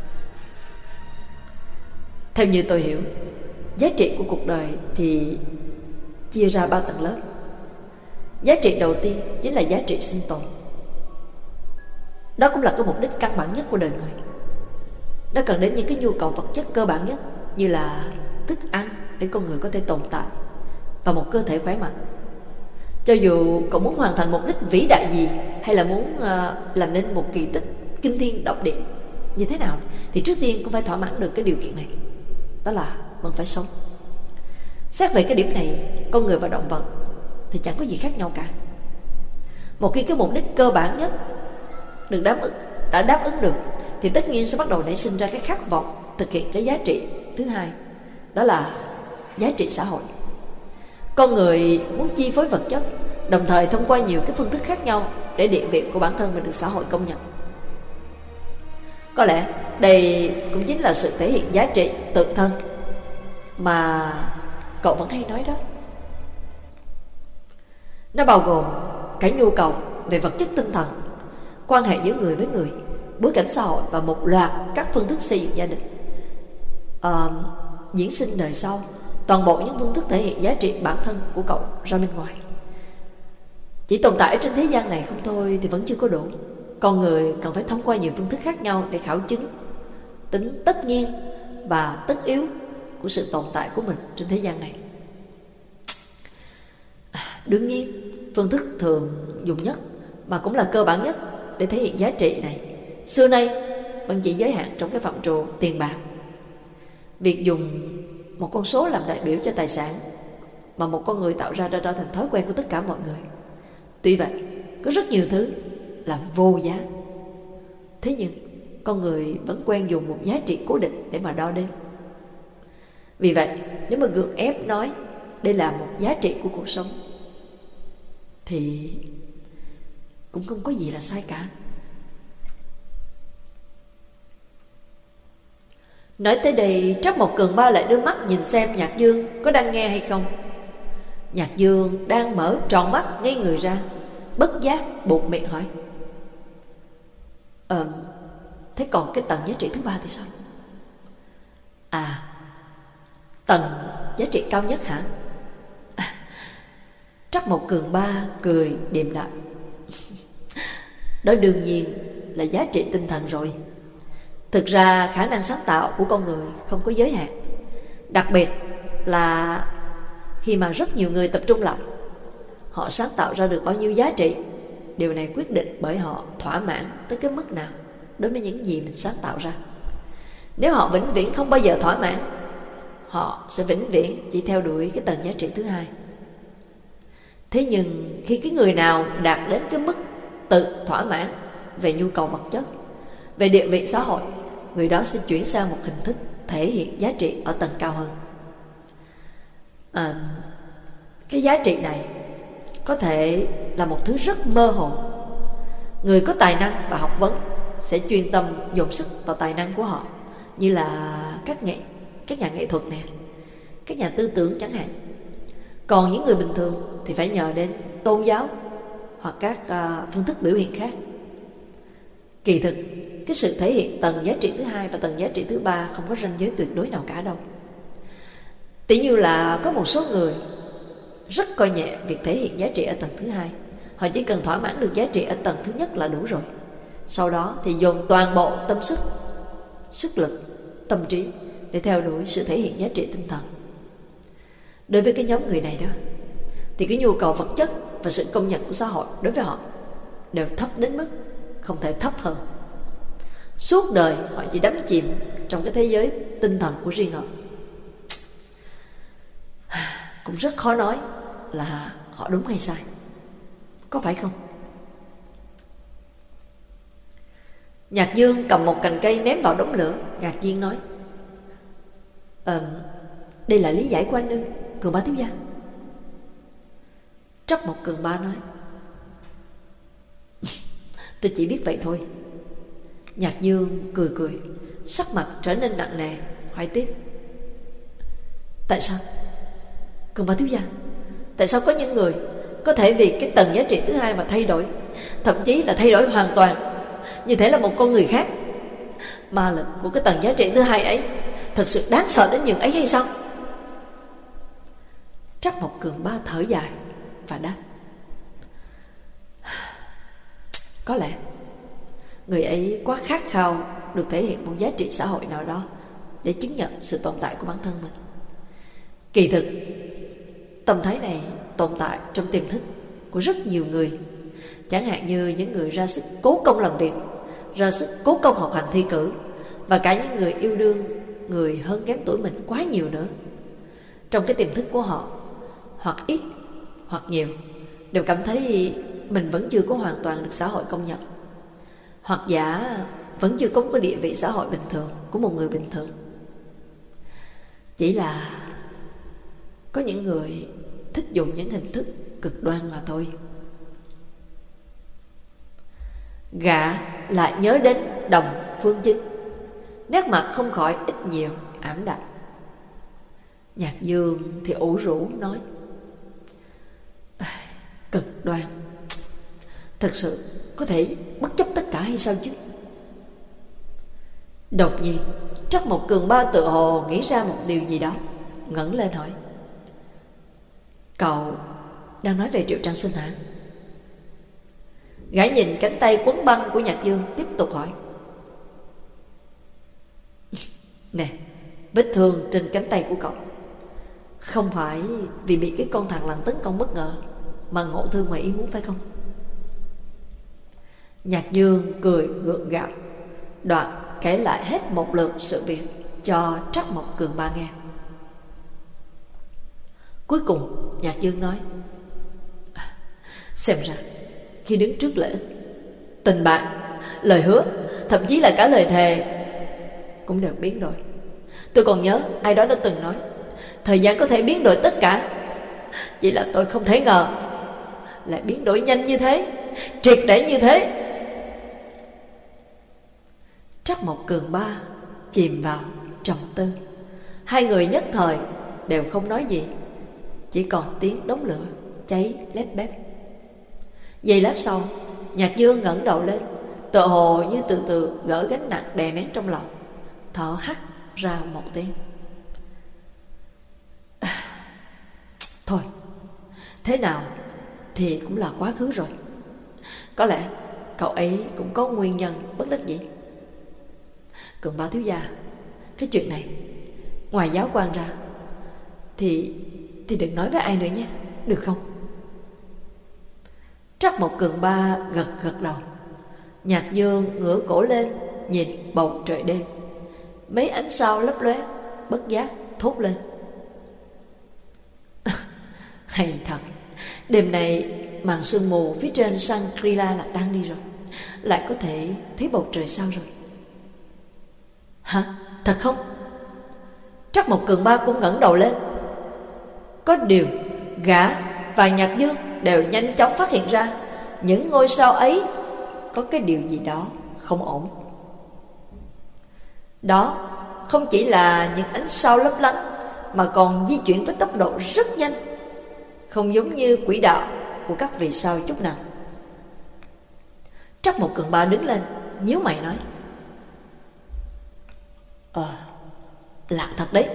theo như tôi hiểu, giá trị của cuộc đời thì chia ra 3 tầng lớp. Giá trị đầu tiên chính là giá trị sinh tồn. Đó cũng là cái mục đích căn bản nhất của đời người. Nó cần đến những cái nhu cầu vật chất cơ bản nhất, như là thức ăn để con người có thể tồn tại, và một cơ thể khỏe mạnh. Cho dù cậu muốn hoàn thành mục đích vĩ đại gì, hay là muốn làm nên một kỳ tích kinh thiên động địa như thế nào, thì trước tiên cũng phải thỏa mãn được cái điều kiện này. Đó là mình phải sống. Xét về cái điểm này, con người và động vật thì chẳng có gì khác nhau cả. Một khi cái mục đích cơ bản nhất đã đáp ứng được, thì tất nhiên sẽ bắt đầu nảy sinh ra cái khát vọng thực hiện cái giá trị thứ hai, đó là giá trị xã hội. Con người muốn chi phối vật chất, đồng thời thông qua nhiều cái phương thức khác nhau để địa vị của bản thân mình được xã hội công nhận. Có lẽ đây cũng chính là sự thể hiện giá trị tự thân mà cậu vẫn hay nói đó. Nó bao gồm cả nhu cầu về vật chất tinh thần, quan hệ giữa người với người, bối cảnh xã hội và một loạt các phương thức xây dựng gia đình, diễn sinh đời sau. Toàn bộ những phương thức thể hiện giá trị bản thân của cậu ra bên ngoài. Chỉ tồn tại trên thế gian này không thôi thì vẫn chưa có đủ. Con người cần phải thông qua nhiều phương thức khác nhau để khảo chứng tính tất nhiên và tất yếu của sự tồn tại của mình trên thế gian này. Đương nhiên, phương thức thường dùng nhất mà cũng là cơ bản nhất để thể hiện giá trị này xưa nay vẫn chỉ giới hạn trong cái phạm trù tiền bạc. Việc dùng một con số làm đại biểu cho tài sản mà một con người tạo ra đã trở thành thói quen của tất cả mọi người. Tuy vậy, có rất nhiều thứ là vô giá. Thế nhưng con người vẫn quen dùng một giá trị cố định để mà đo đếm. Vì vậy, nếu mà gượng ép nói đây là một giá trị của cuộc sống thì cũng không có gì là sai cả. Nói tới đây, Trắc Mộc Cường Ba lại đưa mắt nhìn xem Nhạc Dương có đang nghe hay không. Nhạc Dương đang mở tròn mắt ngây người ra, bất giác buột miệng hỏi: thế còn cái tầng giá trị thứ ba thì sao? Tầng giá trị cao nhất hả? Trắc Mộc Cường Ba cười điềm đạm: đó đương nhiên là giá trị tinh thần rồi. Thực ra khả năng sáng tạo của con người không có giới hạn, đặc biệt là khi mà rất nhiều người tập trung lại. Họ sáng tạo ra được bao nhiêu giá trị, điều này quyết định bởi họ thỏa mãn tới cái mức nào đối với những gì mình sáng tạo ra. Nếu họ vĩnh viễn không bao giờ thỏa mãn, họ sẽ vĩnh viễn chỉ theo đuổi cái tầng giá trị thứ hai. Thế nhưng khi cái người nào đạt đến cái mức tự thỏa mãn về nhu cầu vật chất, về địa vị xã hội, người đó sẽ chuyển sang một hình thức thể hiện giá trị ở tầng cao hơn. Cái giá trị này có thể là một thứ rất mơ hồ. Người có tài năng và học vấn sẽ chuyên tâm dồn sức vào tài năng của họ, như là các nhà nghệ thuật nè, các nhà tư tưởng chẳng hạn. Còn những người bình thường thì phải nhờ đến tôn giáo hoặc các phương thức biểu hiện khác. Kỳ thực, cái sự thể hiện tầng giá trị thứ hai và tầng giá trị thứ ba không có ranh giới tuyệt đối nào cả đâu. Tỷ như là có một số người rất coi nhẹ việc thể hiện giá trị ở tầng thứ hai. Họ chỉ cần thỏa mãn được giá trị ở tầng thứ nhất là đủ rồi. Sau đó thì dồn toàn bộ tâm sức, sức lực, tâm trí để theo đuổi sự thể hiện giá trị tinh thần. Đối với cái nhóm người này đó, thì cái nhu cầu vật chất và sự công nhận của xã hội đối với họ đều thấp đến mức không thể thấp hơn. Suốt đời họ chỉ đắm chìm trong cái thế giới tinh thần của riêng họ. Cũng rất khó nói là họ đúng hay sai, có phải không? Nhạc Dương cầm một cành cây ném vào đống lửa. Ngạc nhiên nói: đây là lý giải của anh ư, Cường Ba thiếu gia? Trắc Mộc Cường Ba nói: tôi chỉ biết vậy thôi. Nhạc Dương cười cười, sắc mặt trở nên nặng nề, hỏi tiếp: tại sao, Cường Ba thiếu gia? Tại sao có những người có thể vì cái tầng giá trị thứ hai mà thay đổi, thậm chí là thay đổi hoàn toàn, như thế là một con người khác? Ma lực của cái tầng giá trị thứ hai ấy thật sự đáng sợ đến nhường ấy hay sao? Trắc Mộc Cường Ba thở dài và đáp: có lẽ người ấy quá khát khao được thể hiện một giá trị xã hội nào đó để chứng nhận sự tồn tại của bản thân mình. Kỳ thực, tâm thái này tồn tại trong tiềm thức của rất nhiều người. Chẳng hạn như những người ra sức cố công làm việc, ra sức cố công học hành thi cử, và cả những người yêu đương người hơn kém tuổi mình quá nhiều nữa. trong cái tiềm thức của họ, hoặc ít hoặc nhiều, đều cảm thấy mình vẫn chưa có hoàn toàn được xã hội công nhận, hoặc giả vẫn chưa có địa vị xã hội bình thường của một người bình thường. Chỉ là có những người thích dùng những hình thức cực đoan mà thôi. Gã lại nhớ đến Đồng Phương Chinh, nét mặt không khỏi ít nhiều ảm đạm. Nhạc Dương thì ủ rũ nói: cực đoan, thật sự có thể bất chấp tất cả hay sao chứ? Đột nhiên Trắc Mộc Cường Ba tự hồ nghĩ ra một điều gì đó, ngẩng lên hỏi: cậu đang nói về Triệu Trang Sinh hả? Gã nhìn cánh tay quấn băng của Nhạc Dương, tiếp tục hỏi: nè, vết thương trên cánh tay của cậu không phải vì bị cái con thằng lằn tấn công bất ngờ mà ngộ thương ngoài ý muốn phải không? Nhạc Dương cười gượng gạo, đoạn kể lại hết một lượt sự việc cho Trắc Mộc Cường Ba nghe. Cuối cùng Nhạc Dương nói: xem ra khi đứng trước lợi ích, tình bạn, lời hứa, thậm chí là cả lời thề cũng đều biến đổi. Tôi còn nhớ ai đó đã từng nói thời gian có thể biến đổi tất cả, chỉ là tôi không thể ngờ lại biến đổi nhanh như thế, triệt để như thế. Trắc Mộc Cường Ba chìm vào trầm tư. Hai người nhất thời đều không nói gì, chỉ còn tiếng đống lửa cháy lép bép. Giây lát sau, Nhạc Dương ngẩng đầu lên, tựa hồ như từ từ gỡ gánh nặng đè nén trong lòng, thở hắt ra một tiếng. Thôi, thế nào thì cũng là quá khứ rồi. Có lẽ cậu ấy cũng có nguyên nhân bất đắc dĩ. Cường Ba thiếu gia, cái chuyện này ngoài giáo quan ra thì đừng nói với ai nữa nhé, được không? Trắc Mộc Cường Ba gật gật đầu. Nhạc Dương ngửa cổ lên nhìn bầu trời đêm, mấy ánh sao lấp lóe, bất giác thốt lên: hay thật, đêm này màn sương mù phía trên Shangri-La là tan đi rồi, lại có thể thấy bầu trời sao rồi. Hả? Thật không? Trắc Mộc Cường Ba cũng ngẩng đầu lên. Có điều gã và Nhạc Dương đều nhanh chóng phát hiện ra những ngôi sao ấy có cái điều gì đó không ổn. Đó không chỉ là những ánh sao lấp lánh, mà còn di chuyển với tốc độ rất nhanh, không giống như quỹ đạo của các vì sao chút nào. Trắc Mộc Cường Ba đứng lên, nhíu mày nói: lạ thật đấy.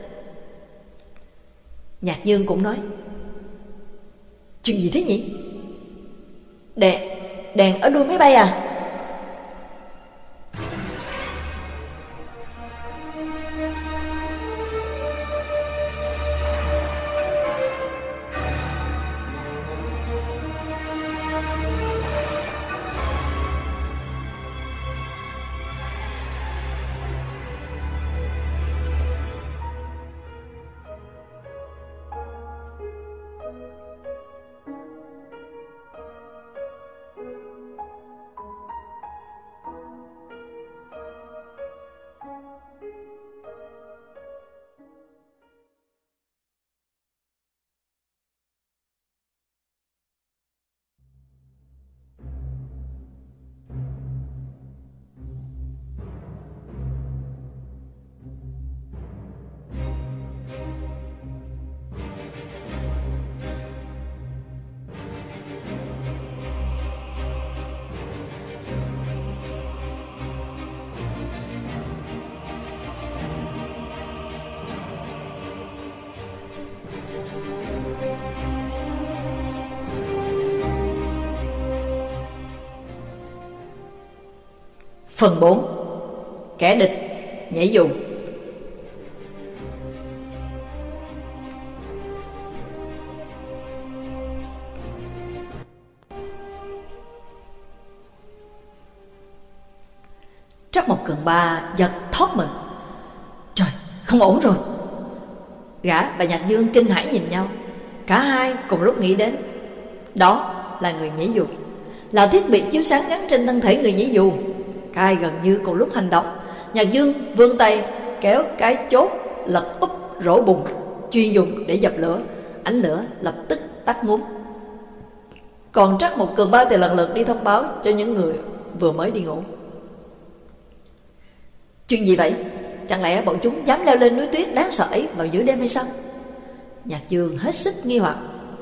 Nhạc Dương cũng nói: chuyện gì thế nhỉ? Đèn ở đuôi máy bay à? Phần 4. Kẻ địch nhảy dù. Trắc Mộc Cường Ba giật thót mình. Trời, không ổn rồi. Gã và Nhạc Dương kinh hãi nhìn nhau. Cả hai cùng lúc nghĩ đến, đó là người nhảy dù, là thiết bị chiếu sáng gắn trên thân thể người nhảy dù. Cả hai gần như cùng lúc hành động. Nhạc Dương vươn tay kéo cái chốt lật úp rổ bùn chuyên dùng để dập lửa. Ánh lửa lập tức tắt ngúm. Còn Trắc Mộc Cường Ba thì lần lượt đi thông báo cho những người vừa mới đi ngủ. Chuyện gì vậy? Chẳng lẽ bọn chúng dám leo lên núi tuyết đáng sợ ấy vào giữa đêm hay sao? Nhạc Dương hết sức nghi hoặc.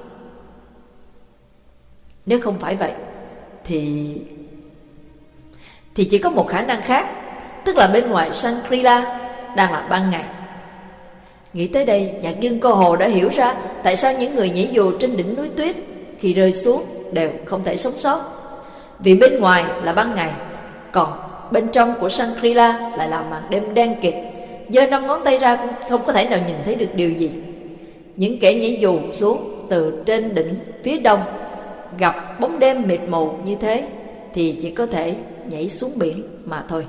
Nếu không phải vậy thì chỉ có một khả năng khác, tức là bên ngoài Shangri-La đang là ban ngày. Nghĩ tới đây, Nhạc Dương cơ hồ đã hiểu ra tại sao những người nhảy dù trên đỉnh núi tuyết khi rơi xuống đều không thể sống sót. Vì bên ngoài là ban ngày, còn bên trong của Shangri-La lại là màn đêm đen kịt. Giơ 5 ngón tay ra cũng không có thể nào nhìn thấy được điều gì. Những kẻ nhảy dù xuống từ trên đỉnh phía đông gặp bóng đêm mịt mù như thế thì chỉ có thể nhảy xuống biển mà thôi.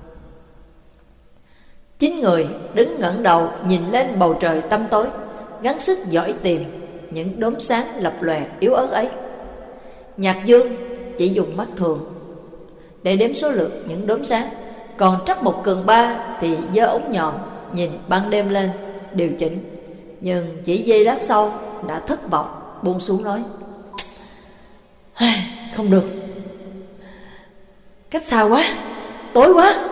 9 người đứng ngẩng đầu nhìn lên bầu trời tăm tối, gắng sức dõi tìm những đốm sáng lập lòe yếu ớt ấy. Nhạc Dương chỉ dùng mắt thường để đếm số lượng những đốm sáng, còn Trắc Mộc Cường Ba thì giơ ống nhòm nhìn ban đêm lên điều chỉnh. Nhưng chỉ giây lát sau đã thất vọng buông xuống nói: không được, cách xa quá, tối quá.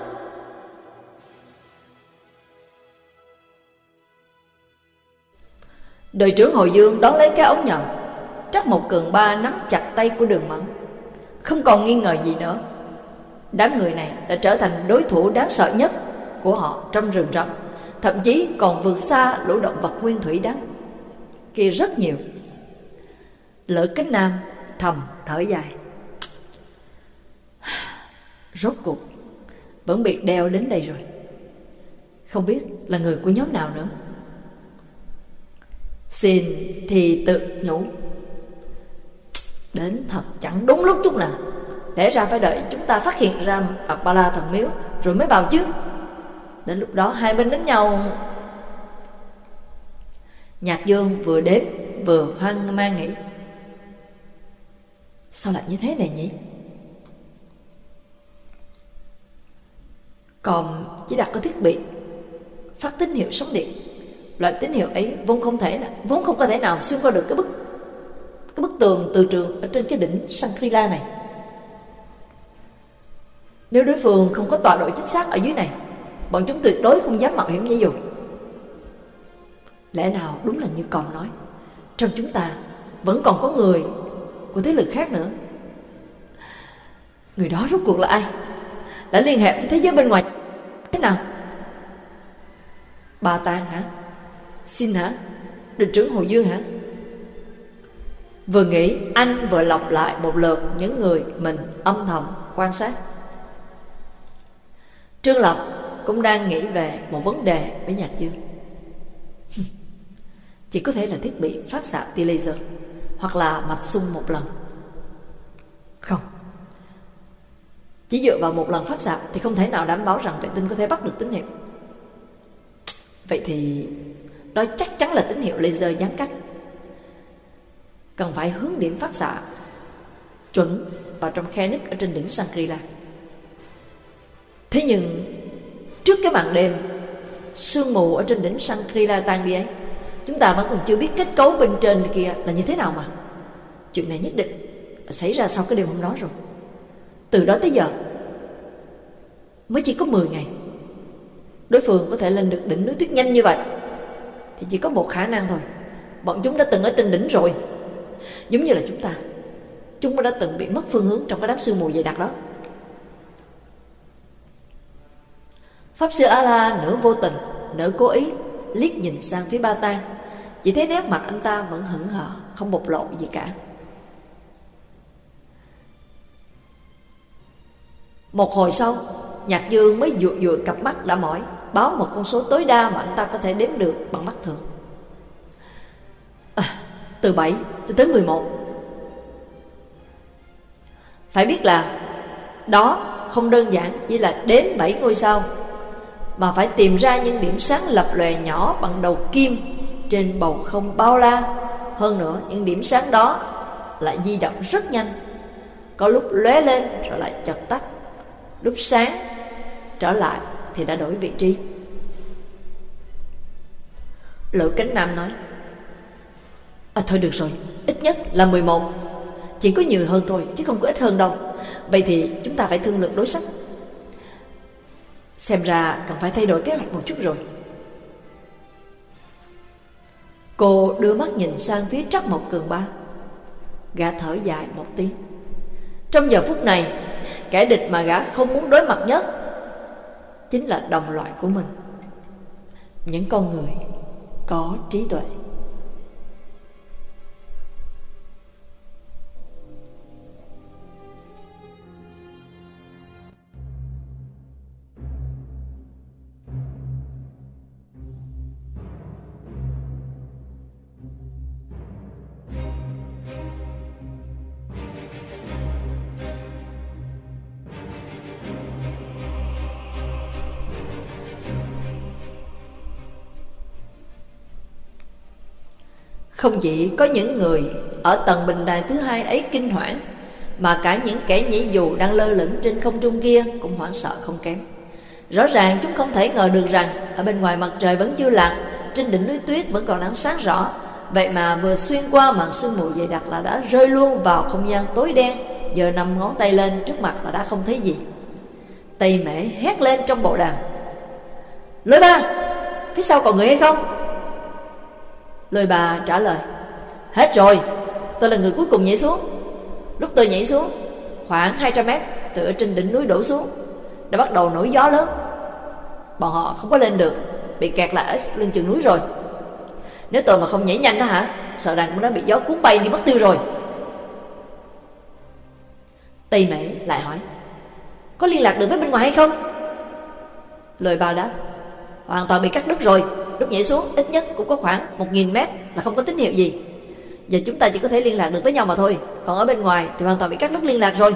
Đội trưởng Hồi Dương đón lấy cái ống nhòm. Trắc Mộc Cường Ba nắm chặt tay của Đường Mẫn. Không còn nghi ngờ gì nữa, đám người này đã trở thành đối thủ đáng sợ nhất của họ trong rừng rậm, thậm chí còn vượt xa lũ động vật nguyên thủy đáng kia rất nhiều. Lữ Kính Nam thầm thở dài. Rốt cuộc vẫn bị đeo đến đây rồi, không biết là người của nhóm nào nữa. Xin thì tự nhủ, đến thật chẳng đúng lúc chút nào. Lẽ ra phải đợi chúng ta phát hiện ra Bạc Ba La thần miếu rồi mới vào chứ. Đến lúc đó hai bên đánh nhau. Nhạc Dương vừa đếm vừa hoang mang nghĩ, sao lại như thế này nhỉ? Còn chỉ đặt có thiết bị phát tín hiệu sóng điện. Loại tín hiệu ấy vốn không có thể nào xuyên qua được cái bức tường từ trường ở trên cái đỉnh Shangri-La này. Nếu đối phương không có tọa độ chính xác ở dưới này, bọn chúng tuyệt đối không dám mạo hiểm nhảy dù. Lẽ nào đúng là như Còn nói, trong chúng ta vẫn còn có người của thế lực khác nữa. Người đó rốt cuộc là ai? Đã liên hệ với thế giới bên ngoài thế nào? Ba Tang hả? Xin hả? Đội trưởng Hồ Dương hả? Vừa nghĩ, anh vừa lọc lại một lượt những người mình âm thầm quan sát. Trương Lập cũng đang nghĩ về một vấn đề với Nhạc Dương. Chỉ có thể là thiết bị phát xạ tia laser, hoặc là mạch xung một lần. Không, chỉ dựa vào một lần phát xạ thì không thể nào đảm bảo rằng vệ tinh có thể bắt được tín hiệu. Vậy thì đó chắc chắn là tín hiệu laser gián cách. Cần phải hướng điểm phát xạ chuẩn vào trong khe nứt ở trên đỉnh Shangri-La. Thế nhưng trước cái màn đêm sương mù ở trên đỉnh Shangri-La tan đi ấy, chúng ta vẫn còn chưa biết kết cấu bên trên kia là như thế nào mà. Chuyện này nhất định xảy ra sau cái đêm hôm đó rồi. Từ đó tới giờ mới chỉ có 10 ngày. Đối phương có thể lên được đỉnh núi tuyết nhanh như vậy thì chỉ có một khả năng thôi, bọn chúng đã từng ở trên đỉnh rồi. Giống như là chúng đã từng bị mất phương hướng trong cái đám sương mù dày đặc đó. Pháp sư A-la nửa vô tình nửa cố ý liếc nhìn sang phía Ba Tang, chỉ thấy nét mặt anh ta vẫn hững hờ, không bộc lộ gì cả. Một hồi sau, Nhạc Dương mới dụi dụi cặp mắt đã mỏi, báo một con số tối đa mà anh ta có thể đếm được bằng mắt thường. Từ 7 tới 11. Phải biết là đó không đơn giản chỉ là đếm 7 ngôi sao, mà phải tìm ra những điểm sáng lập lòe nhỏ bằng đầu kim trên bầu không bao la. Hơn nữa, những điểm sáng đó lại di động rất nhanh, có lúc lóe lên rồi lại chợt tắt, lúc sáng trở lại thì đã đổi vị trí. Lữ Cánh Nam nói: thôi được rồi, ít nhất là 11. Chỉ có nhiều hơn thôi chứ không có ít hơn đâu. Vậy thì chúng ta phải thương lượng đối sách. Xem ra cần phải thay đổi kế hoạch một chút rồi. Cô đưa mắt nhìn sang phía Trắc Mộc Cường Ba. Gã thở dài một tiếng. Trong giờ phút này, kẻ địch mà gã không muốn đối mặt nhất chính là đồng loại của mình, những con người có trí tuệ. Không chỉ có những người ở tầng bình đài thứ hai ấy kinh hoảng, mà cả những kẻ nhảy dù đang lơ lửng trên không trung kia cũng hoảng sợ không kém. Rõ ràng chúng không thể ngờ được rằng ở bên ngoài mặt trời vẫn chưa lặn, trên đỉnh núi tuyết vẫn còn ánh sáng rõ. Vậy mà vừa xuyên qua màn sương mù dày đặc là đã rơi luôn vào không gian tối đen. Giờ 5 ngón tay lên trước mặt là đã không thấy gì. Tây Mễ hét lên trong bộ đàm: Lôi Ba, phía sau còn người hay không? Lôi Ba trả lời: Hết rồi, tôi là người cuối cùng nhảy xuống. Lúc tôi nhảy xuống khoảng 200 mét từ ở trên đỉnh núi đổ xuống, đã bắt đầu nổi gió lớn. Bọn họ không có lên được, bị kẹt lại ở lưng chừng núi rồi. Nếu tôi mà không nhảy nhanh đó hả, sợ rằng cũng đã bị gió cuốn bay đi mất tiêu rồi. Tây Mễ lại hỏi: Có liên lạc được với bên ngoài hay không? Lôi Ba đáp: Hoàn toàn bị cắt đứt rồi. Lúc nhảy xuống ít nhất cũng có khoảng 1000 mét là không có tín hiệu gì. Giờ chúng ta chỉ có thể liên lạc được với nhau mà thôi. Còn ở bên ngoài thì hoàn toàn bị cắt đứt liên lạc rồi.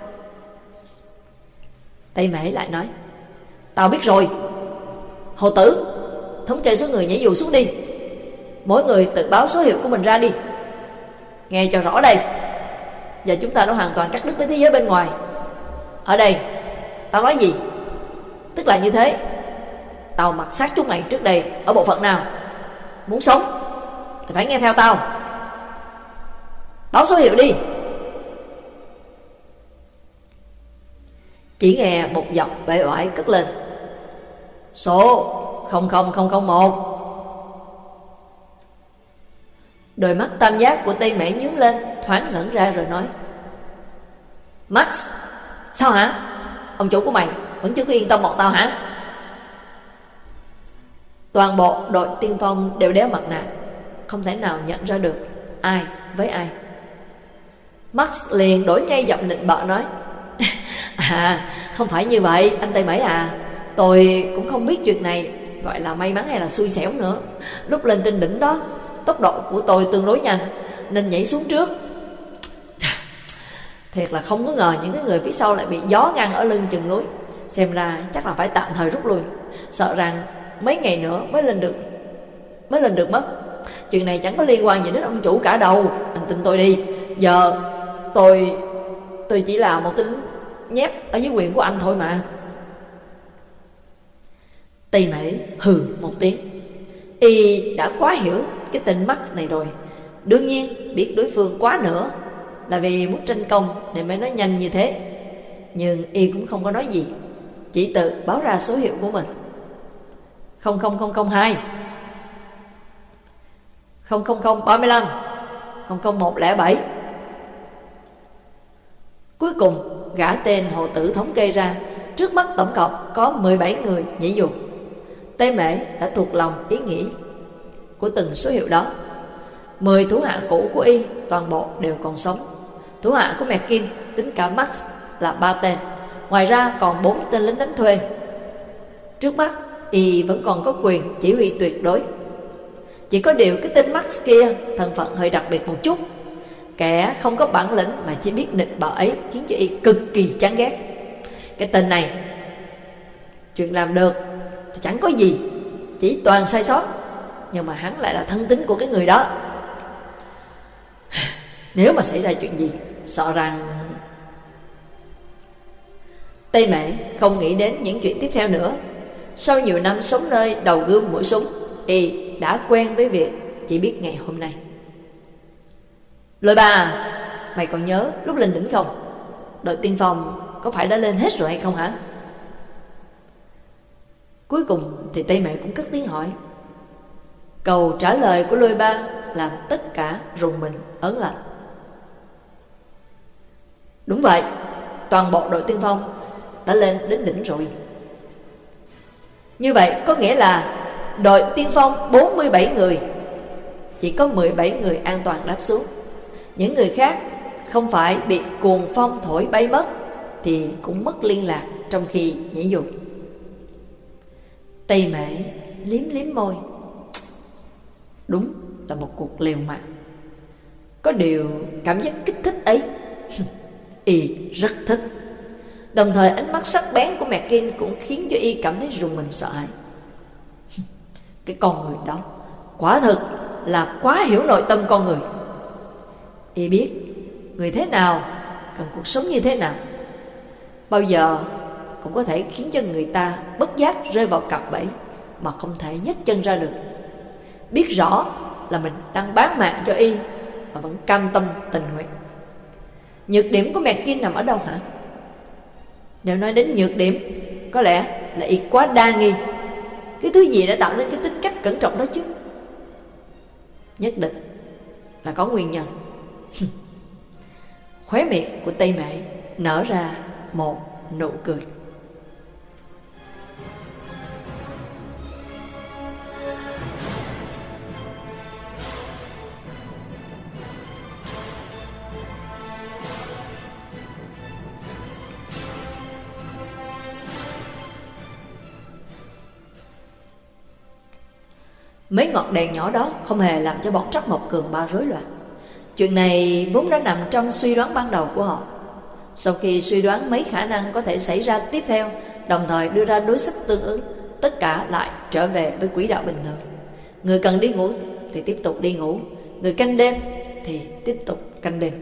Tây Mễ lại nói: Tao biết rồi. Hồ Tử, thống kê số người nhảy dù xuống đi. Mỗi người tự báo số hiệu của mình ra đi. Nghe cho rõ đây. Giờ chúng ta đã hoàn toàn cắt đứt với thế giới bên ngoài. Ở đây tao nói gì tức là như thế. Tao mặc sát chúng mày trước đây ở bộ phận nào? Muốn sống thì phải nghe theo tao. Báo số hiệu đi. Chỉ nghe một giọng uể oải cất lên: Số 00001. Đôi mắt tam giác của Tây Mễ nhướng lên, thoáng ngẩn ra rồi nói: Max, sao hả? Ông chủ của mày vẫn chưa có yên tâm bọn tao hả? Toàn bộ đội tiên phong đều đeo mặt nạ, không thể nào nhận ra được ai với ai. Max liền đổi ngay giọng nịnh bợ nói: Không phải như vậy anh Tây Mễ à. Tôi cũng không biết chuyện này gọi là may mắn hay là xui xẻo nữa. Lúc lên trên đỉnh đó, tốc độ của tôi tương đối nhanh nên nhảy xuống trước. Thiệt là không có ngờ những cái người phía sau lại bị gió ngăn ở lưng chừng núi. Xem ra chắc là phải tạm thời rút lui. Sợ rằng mấy ngày nữa mới lên được mất. Chuyện này chẳng có liên quan gì đến ông chủ cả đâu. Anh tin tôi đi. Giờ tôi chỉ là một tên nhép ở dưới quyền của anh thôi mà. Tây Mễ hừ một tiếng. Y đã quá hiểu cái tên Max này rồi. Đương nhiên biết đối phương quá nữa là vì muốn tranh công nên mới nói nhanh như thế. Nhưng Y cũng không có nói gì, chỉ tự báo ra số hiệu của mình: 00002, 00035, 00107. Cuối cùng gã tên Hồ Tử thống kê ra trước mắt tổng cộng có 17 người nhảy dù. Tây Mễ đã thuộc lòng ý nghĩ của từng số hiệu đó. 10 thủ hạ cũ của Y toàn bộ đều còn sống. Thủ hạ của Merkin tính cả Max là 3 tên. Ngoài ra còn 4 tên lính đánh thuê. Trước mắt Y vẫn còn có quyền chỉ huy tuyệt đối. Chỉ có điều cái tên Max kia thân phận hơi đặc biệt một chút. Kẻ không có bản lĩnh mà chỉ biết nịnh bợ ấy khiến cho Y cực kỳ chán ghét. Cái tên này chuyện làm được thì chẳng có gì, chỉ toàn sai sót. Nhưng mà hắn lại là thân tín của cái người đó. Nếu mà xảy ra chuyện gì, sợ rằng... Tây Mễ không nghĩ đến những chuyện tiếp theo nữa. Sau nhiều năm sống nơi đầu gươm mũi súng, y đã quen với việc chỉ biết ngày hôm nay. Lôi Ba à, mày còn nhớ lúc lên đỉnh không? Đội tiên phong có phải đã lên hết rồi hay không hả? Cuối cùng thì Tây Mễ cũng cất tiếng hỏi. Câu trả lời của Lôi Ba làm tất cả rùng mình ớn lạnh. Đúng vậy, toàn bộ đội tiên phong đã lên đến đỉnh rồi. Như vậy có nghĩa là đội tiên phong 47 người, chỉ có 17 người an toàn đáp xuống. Những người khác không phải bị cuồng phong thổi bay mất thì cũng mất liên lạc trong khi nhảy dù. Tây Mễ liếm liếm môi. Đúng là một cuộc liều mạng. Có điều cảm giác kích thích ấy y rất thích. Đồng thời ánh mắt sắc bén của McKin cũng khiến cho y cảm thấy rùng mình sợ hãi. Cái con người đó quả thực là quá hiểu nội tâm con người. Y biết người thế nào cần cuộc sống như thế nào, bao giờ cũng có thể khiến cho người ta bất giác rơi vào cạm bẫy mà không thể nhấc chân ra được. Biết rõ là mình đang bán mạng cho y mà vẫn cam tâm tình nguyện. Nhược điểm của McKin nằm ở đâu hả? Nếu nói đến nhược điểm, có lẽ là y quá đa nghi. Cái thứ gì đã tạo nên cái tính cách cẩn trọng đó chứ? Nhất định là có nguyên nhân. Khóe miệng của Tây Mễ nở ra một nụ cười. Mấy ngọn đèn nhỏ đó không hề làm cho bọn Trắc Mộc Cường Ba rối loạn. Chuyện này vốn đã nằm trong suy đoán ban đầu của họ. Sau khi suy đoán mấy khả năng có thể xảy ra tiếp theo, đồng thời đưa ra đối sách tương ứng, tất cả lại trở về với quỹ đạo bình thường. Người cần đi ngủ thì tiếp tục đi ngủ, người canh đêm thì tiếp tục canh đêm.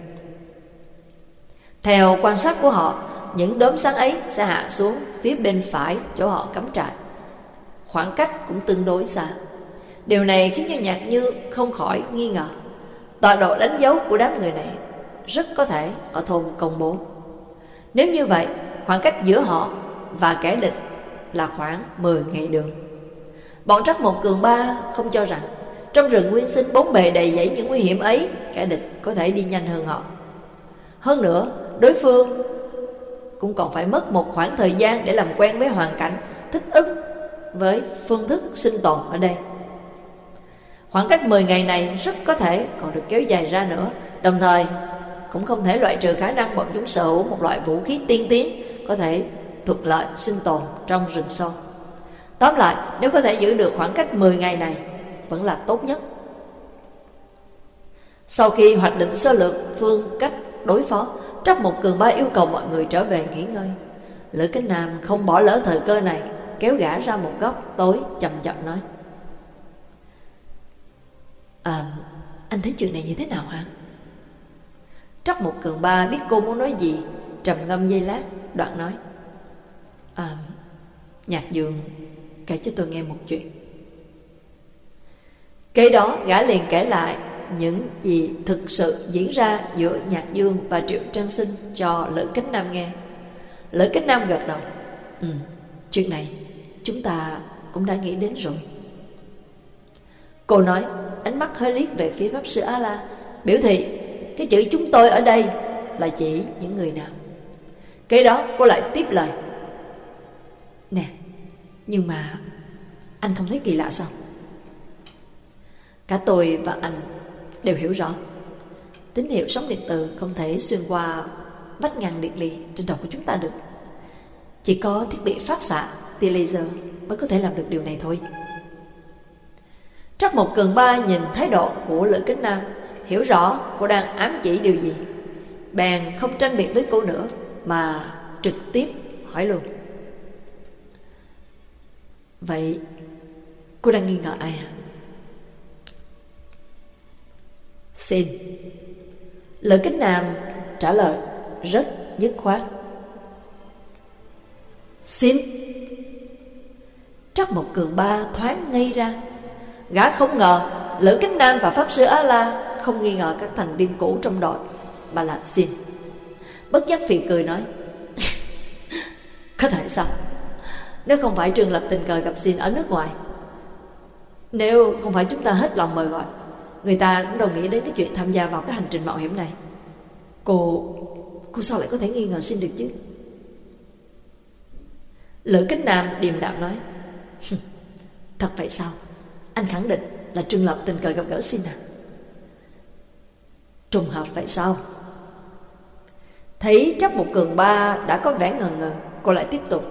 Theo quan sát của họ, những đốm sáng ấy sẽ hạ xuống phía bên phải chỗ họ cắm trại. Khoảng cách cũng tương đối xa. Điều này khiến cho Nhạc Như không khỏi nghi ngờ tọa độ đánh dấu của đám người này rất có thể ở thôn Công Bố. Nếu như vậy, khoảng cách giữa họ và kẻ địch là khoảng 10 ngày đường. Bọn Trắc Mộc Cường Ba không cho rằng trong rừng nguyên sinh bốn bề đầy dẫy những nguy hiểm ấy, kẻ địch có thể đi nhanh hơn họ. Hơn nữa, đối phương cũng còn phải mất một khoảng thời gian để làm quen với hoàn cảnh, thích ứng với phương thức sinh tồn ở đây. Khoảng cách 10 ngày này rất có thể còn được kéo dài ra nữa. Đồng thời cũng không thể loại trừ khả năng bọn chúng sở hữu một loại vũ khí tiên tiến có thể thuận lợi sinh tồn trong rừng sâu. Tóm lại, nếu có thể giữ được khoảng cách 10 ngày này vẫn là tốt nhất. Sau khi hoạch định sơ lược phương cách đối phó, Trắc Mộc Cường Ba yêu cầu mọi người trở về nghỉ ngơi. Lữ Kính Nam không bỏ lỡ thời cơ này, kéo gã ra một góc tối, chậm chậm nói: anh thấy chuyện này như thế nào hả? Trắc Mộc Cường Ba biết cô muốn nói gì, trầm ngâm giây lát, đoạn nói: Nhạc Dương kể cho tôi nghe một chuyện. Kế đó gã liền kể lại những gì thực sự diễn ra giữa Nhạc Dương và Triệu Trang Sinh cho Lữ Kính Nam nghe. Lữ Kính Nam gật đầu: chuyện này chúng ta cũng đã nghĩ đến rồi. Cô nói, ánh mắt hơi liếc về phía Pháp Sư A-la, biểu thị cái chữ chúng tôi ở đây là chỉ những người nào. Kế đó cô lại tiếp lời: nè, nhưng mà anh không thấy kỳ lạ sao? Cả tôi và anh đều hiểu rõ tín hiệu sóng điện từ không thể xuyên qua vách ngăn điện ly trên đầu của chúng ta được. Chỉ có thiết bị phát xạ tia laser mới có thể làm được điều này thôi. Trắc Mộc Cường Ba nhìn thái độ của Lữ Kính Nam, hiểu rõ cô đang ám chỉ điều gì, bèn không tranh biện với cô nữa mà trực tiếp hỏi luôn: Vậy cô đang nghi ngờ ai hả? Xin. Lữ Kính Nam trả lời rất dứt khoát. Xin. Trắc Mộc Cường Ba thoáng ngây ra. Gã không ngờ Lữ Kính Nam và Pháp Sư Á-la không nghi ngờ các thành viên cũ trong đội, mà là Xin. Bất giác phì cười nói: Có thể sao? Nếu không phải Trương Lập tình cờ gặp Xin ở nước ngoài, nếu không phải chúng ta hết lòng mời gọi, người ta cũng đâu nghĩ đến cái chuyện tham gia vào cái hành trình mạo hiểm này. Cô sao lại có thể nghi ngờ Xin được chứ? Lữ Kính Nam điềm đạm nói: Thật vậy sao? Anh khẳng định là Trương Lập tình cờ gặp gỡ Xin à? Trùng hợp vậy sao? Thấy Trắc Mộc Cường Ba đã có vẻ ngần ngừ, cô lại tiếp tục: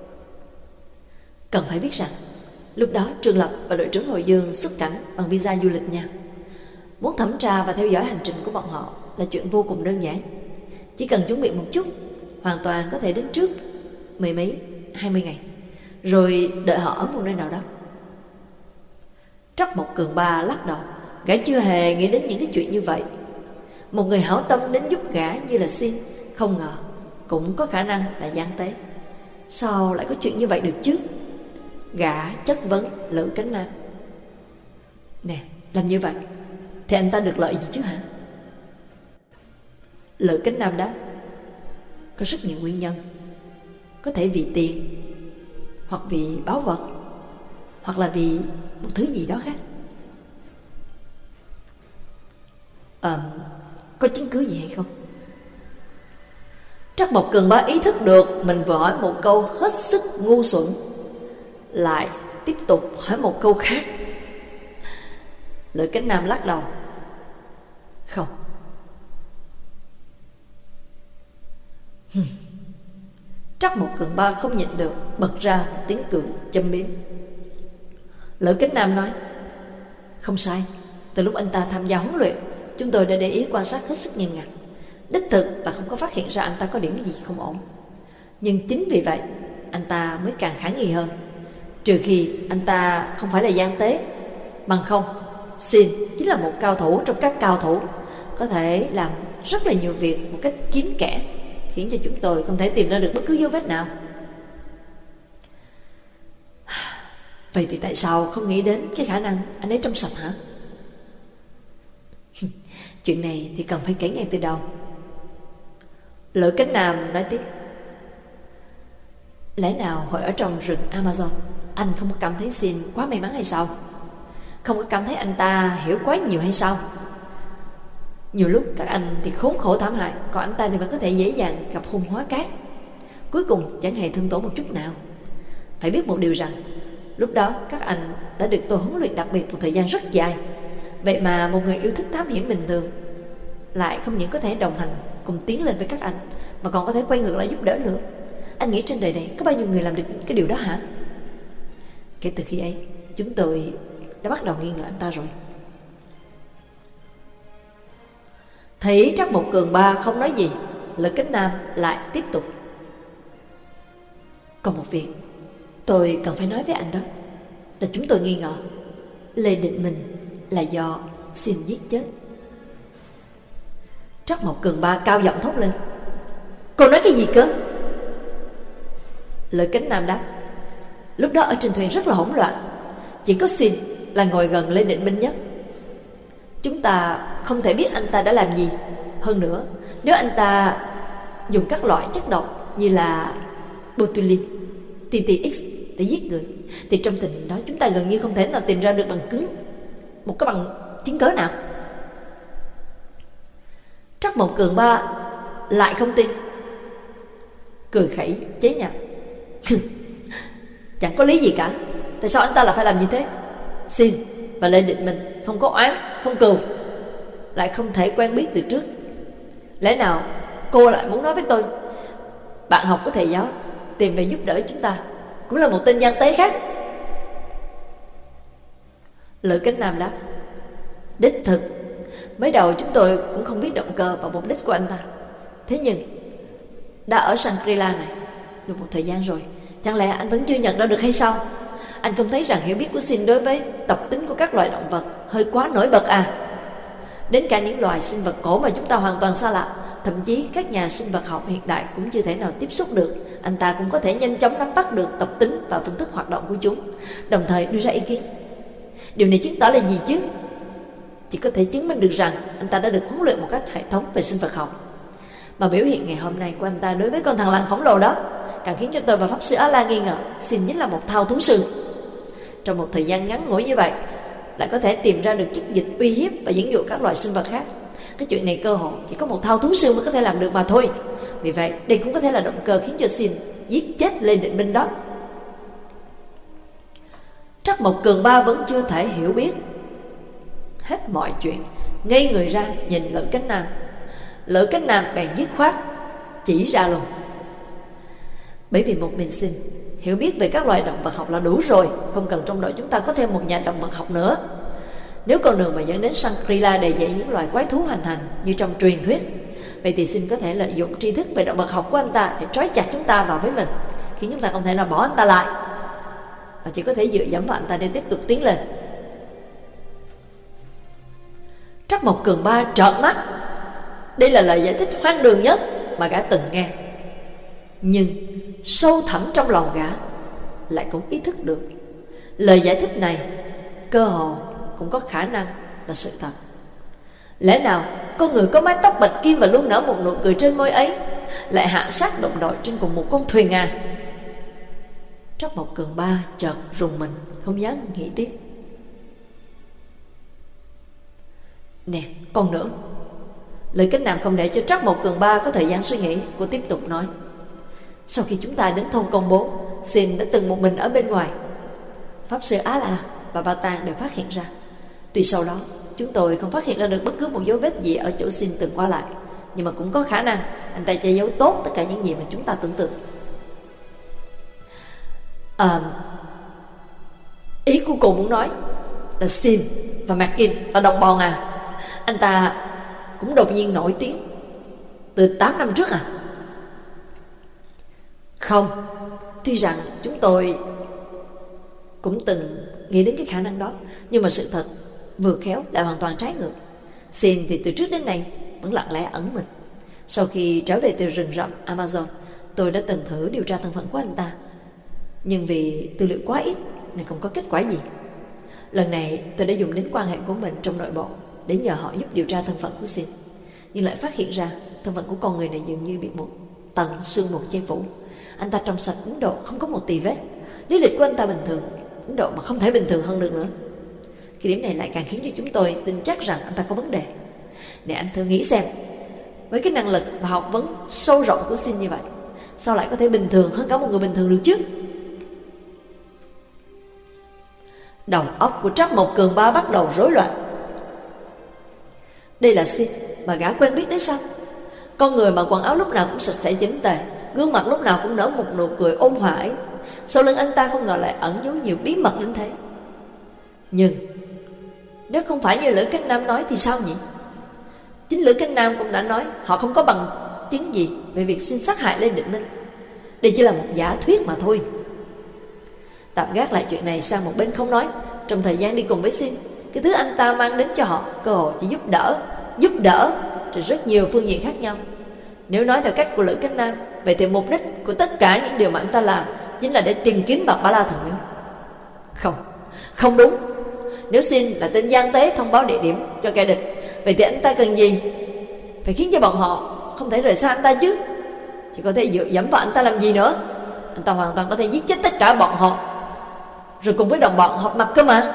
Cần phải biết rằng lúc đó Trương Lập và đội trưởng Hồi Dương xuất cảnh bằng visa du lịch nha. Muốn thẩm tra và theo dõi hành trình của bọn họ là chuyện vô cùng đơn giản. Chỉ cần chuẩn bị một chút, hoàn toàn có thể đến trước 20 ngày, rồi đợi họ ở một nơi nào đó. Trắc Mộc Cường Ba lắc đầu. Gã chưa hề nghĩ đến những cái chuyện như vậy. Một người hảo tâm đến giúp gã như là Xin, không ngờ cũng có khả năng là gian tế. Sao lại có chuyện như vậy được chứ? Gã chất vấn Lữ Kính Nam: Nè, làm như vậy thì anh ta được lợi gì chứ hả? Lữ Kính Nam đáp: Có rất nhiều nguyên nhân. Có thể vì tiền, hoặc vì báu vật, hoặc là vì một thứ gì đó khác. Có chứng cứ gì hay không? Trắc Mộc Cường Ba ý thức được mình vừa hỏi một câu hết sức ngu xuẩn, lại tiếp tục hỏi một câu khác. Lữ Kính Nam lắc đầu: Không. Trắc Mộc Cường Ba không nhịn được, bật ra một tiếng cười châm biếm. Lữ Kính Nam nói: Không sai. Từ lúc anh ta tham gia huấn luyện, chúng tôi đã để ý quan sát hết sức nghiêm ngặt. Đích thực là không có phát hiện ra anh ta có điểm gì không ổn. Nhưng chính vì vậy anh ta mới càng khả nghi hơn. Trừ khi anh ta không phải là gian tế, bằng không Xin chính là một cao thủ trong các cao thủ, có thể làm rất là nhiều việc một cách kín kẽ, khiến cho chúng tôi không thể tìm ra được bất cứ dấu vết nào. Vậy thì tại sao không nghĩ đến cái khả năng anh ấy trong sạch hả? Chuyện này thì cần phải kể ngay từ đầu. Lữ Kính Nam nói tiếp: Lẽ nào hồi ở trong rừng Amazon anh không có cảm thấy Xin quá may mắn hay sao? Không có cảm thấy anh ta hiểu quá nhiều hay sao? Nhiều lúc các anh thì khốn khổ thảm hại, còn anh ta thì vẫn có thể dễ dàng gặp hung hóa cát, cuối cùng chẳng hề thương tổn một chút nào. Phải biết một điều rằng lúc đó các anh đã được tôi huấn luyện đặc biệt một thời gian rất dài. Vậy mà một người yêu thích thám hiểm bình thường lại không những có thể đồng hành cùng tiến lên với các anh, mà còn có thể quay ngược lại giúp đỡ nữa. Anh nghĩ trên đời này có bao nhiêu người làm được cái điều đó hả? Kể từ khi ấy, chúng tôi đã bắt đầu nghi ngờ anh ta rồi. Thấy Trắc Mộc Cường Ba không nói gì, Lữ Kính Nam lại tiếp tục: Còn một việc tôi cần phải nói với anh, đó là chúng tôi nghi ngờ Lê Định Minh là do Xin giết chết. Trắc Mộc Cường Ba cao giọng thốt lên: Cô nói cái gì cơ? Lữ Kính Nam đáp: Lúc đó ở trên thuyền rất là hỗn loạn, chỉ có Xin là ngồi gần Lê Định Minh nhất. Chúng ta không thể biết anh ta đã làm gì. Hơn nữa, nếu anh ta dùng các loại chất độc như là botulinum, TTX để giết người, thì trong tình hình đó chúng ta gần như không thể nào tìm ra được một cái bằng chứng cớ nào. Trắc Mộc Cường Ba lại không tin, cười khẩy chế nhạo: Chẳng có lý gì cả. Tại sao anh ta lại phải làm như thế? Xin và Lê Định Minh không có oán, không cừu, lại không thể quen biết từ trước. Lẽ nào cô lại muốn nói với tôi bạn học của thầy giáo tìm về giúp đỡ chúng ta cũng là một tên gian tế khác? Lữ Kính Nam đáp: Đích thực, mới đầu chúng tôi cũng không biết động cơ và mục đích của anh ta. Thế nhưng đã ở Shangri-La này được một thời gian rồi, chẳng lẽ anh vẫn chưa nhận ra được hay sao? Anh không thấy rằng hiểu biết của Xin đối với tập tính của các loài động vật hơi quá nổi bật à? Đến cả những loài sinh vật cổ mà chúng ta hoàn toàn xa lạ, thậm chí các nhà sinh vật học hiện đại cũng chưa thể nào tiếp xúc được, anh ta cũng có thể nhanh chóng nắm bắt được tập tính và phương thức hoạt động của chúng, đồng thời đưa ra ý kiến. Điều này chứng tỏ là gì chứ? Chỉ có thể chứng minh được rằng anh ta đã được huấn luyện một cách hệ thống về sinh vật học. Mà biểu hiện ngày hôm nay của anh ta đối với con thằn lằn khổng lồ đó càng khiến cho tôi và Pháp sư Á-la nghi ngờ Xin chính là một thao thú sư. Trong một thời gian ngắn ngủi như vậy lại có thể tìm ra được chất dịch uy hiếp và dẫn dụ các loài sinh vật khác. Cái chuyện này cơ hội chỉ có một thao thú sư mới có thể làm được mà thôi. Vì vậy đây cũng có thể là động cơ khiến cho Xin giết chết Lê Định Minh đó. Trắc Mộc Cường Ba vẫn chưa thể hiểu biết hết mọi chuyện, ngây người ra nhìn Lữ Cánh Nam. Lữ Cánh Nam bèn dứt khoát chỉ ra luôn. Bởi vì một mình Xin hiểu biết về các loài động vật học là đủ rồi, không cần trong đội chúng ta có thêm một nhà động vật học nữa. Nếu con đường mà dẫn đến Shangri-La để dạy những loài quái thú hoành hành như trong truyền thuyết, vậy thì Xin có thể lợi dụng tri thức về động vật học của anh ta để trói chặt chúng ta vào với mình, khiến chúng ta không thể nào bỏ anh ta lại, và chỉ có thể dựa dẫm vào anh ta để tiếp tục tiến lên. Trắc Mộc Cường Ba trợn mắt. Đây là lời giải thích hoang đường nhất mà gã từng nghe, nhưng sâu thẳm trong lòng gã lại cũng ý thức được lời giải thích này cơ hồ cũng có khả năng là sự thật. Lẽ nào con người có mái tóc bạch kim và luôn nở một nụ cười trên môi ấy lại hạ sát đồng đội trên cùng một con thuyền à? Trắc Mộc Cường Ba chợt rùng mình, không dám nghĩ tiếp. Nè, còn nữa. Lữ Cánh Nam không để cho Trắc Mộc Cường Ba có thời gian suy nghĩ, cô tiếp tục nói. Sau khi chúng ta đến thôn Công Bố, Xin đã từng một mình ở bên ngoài. Pháp sư Á-la và Ba Tang đều phát hiện ra. Tuy sau đó chúng tôi không phát hiện ra được bất cứ một dấu vết gì ở chỗ Xin từng qua lại, nhưng mà cũng có khả năng anh ta che giấu tốt tất cả những gì mà chúng ta tưởng tượng. Ý của cô muốn nói là Xin và McKin là đồng bọn à? Anh ta cũng đột nhiên nổi tiếng từ 8 năm trước à? Không, tuy rằng chúng tôi cũng từng nghĩ đến cái khả năng đó, nhưng mà sự thật vừa khéo lại hoàn toàn trái ngược. Xin thì từ trước đến nay vẫn lặng lẽ ẩn mình. Sau khi trở về từ rừng rậm Amazon, tôi đã từng thử điều tra thân phận của anh ta, nhưng vì tư liệu quá ít nên không có kết quả gì. Lần này tôi đã dùng đến quan hệ của mình trong nội bộ để nhờ họ giúp điều tra thân phận của Xin, nhưng lại phát hiện ra thân phận của con người này dường như bị một tầng sương mù che phủ. Anh ta trong sạch đến độ không có một tì vết. Lý lịch của anh ta bình thường đến độ mà không thể bình thường hơn được nữa. Cái điểm này lại càng khiến cho chúng tôi tin chắc rằng anh ta có vấn đề. Để anh thử nghĩ xem, với cái năng lực và học vấn sâu rộng của Xin như vậy, sao lại có thể bình thường hơn cả một người bình thường được chứ? Đầu óc của Trắc Mộc Cường Ba bắt đầu rối loạn. Đây là Xin mà gã quen biết đấy sao? Con người mà quần áo lúc nào cũng sạch sẽ chỉnh tề, gương mặt lúc nào cũng nở một nụ cười ôn hòa ấy, sau lưng anh ta không ngờ lại ẩn giấu nhiều bí mật đến thế. Nhưng nếu không phải như Lữ Cánh Nam nói thì sao nhỉ? Chính Lữ Cánh Nam cũng đã nói họ không có bằng chứng gì về việc Xin sát hại Lê Định Minh. Đây chỉ là một giả thuyết mà thôi. Tạm gác lại chuyện này sang một bên không nói. Trong thời gian đi cùng với Xin, cái thứ anh ta mang đến cho họ cơ hội chỉ giúp đỡ trên rất nhiều phương diện khác nhau. Nếu nói theo cách của Lữ Cánh Nam, vậy thì mục đích của tất cả những điều mà anh ta làm chính là để tìm kiếm Bạc Ba La Thần Miếu. Không đúng. Nếu Xin là tên gian tế thông báo địa điểm cho kẻ địch, vậy thì anh ta cần gì phải khiến cho bọn họ không thể rời xa anh ta chứ? Chỉ có thể dựa dẫm vào anh ta làm gì nữa? Anh ta hoàn toàn có thể giết chết tất cả bọn họ, rồi cùng với đồng bọn họp mặt cơ mà.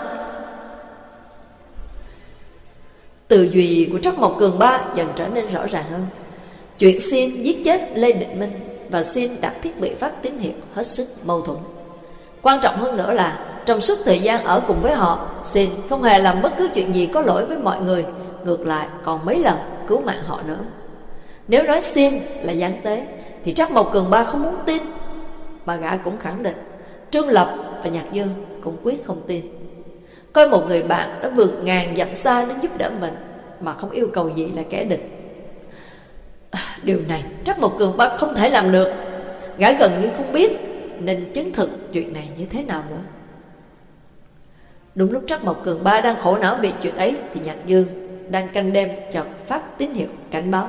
Tư duy của Trắc Mộc Cường Ba dần trở nên rõ ràng hơn. Chuyện Xin giết chết Lê Định Minh và Xin đặt thiết bị phát tín hiệu hết sức mâu thuẫn. Quan trọng hơn nữa là trong suốt thời gian ở cùng với họ, Xin không hề làm bất cứ chuyện gì có lỗi với mọi người, ngược lại còn mấy lần cứu mạng họ nữa. Nếu nói Xin là gian tế thì Trắc Mộc Cường Ba không muốn tin, mà gã cũng khẳng định Trương Lập và Nhạc Dương cũng quyết không tin. Coi một người bạn đã vượt ngàn dặm xa đến giúp đỡ mình mà không yêu cầu gì là kẻ địch. Điều này Trắc Mộc Cường Ba không thể làm được. Gã gần như không biết nên chứng thực chuyện này như thế nào nữa. Đúng lúc Trắc Mộc Cường Ba đang khổ não vì chuyện ấy thì Nhạc Dương đang canh đêm chợt phát tín hiệu cảnh báo.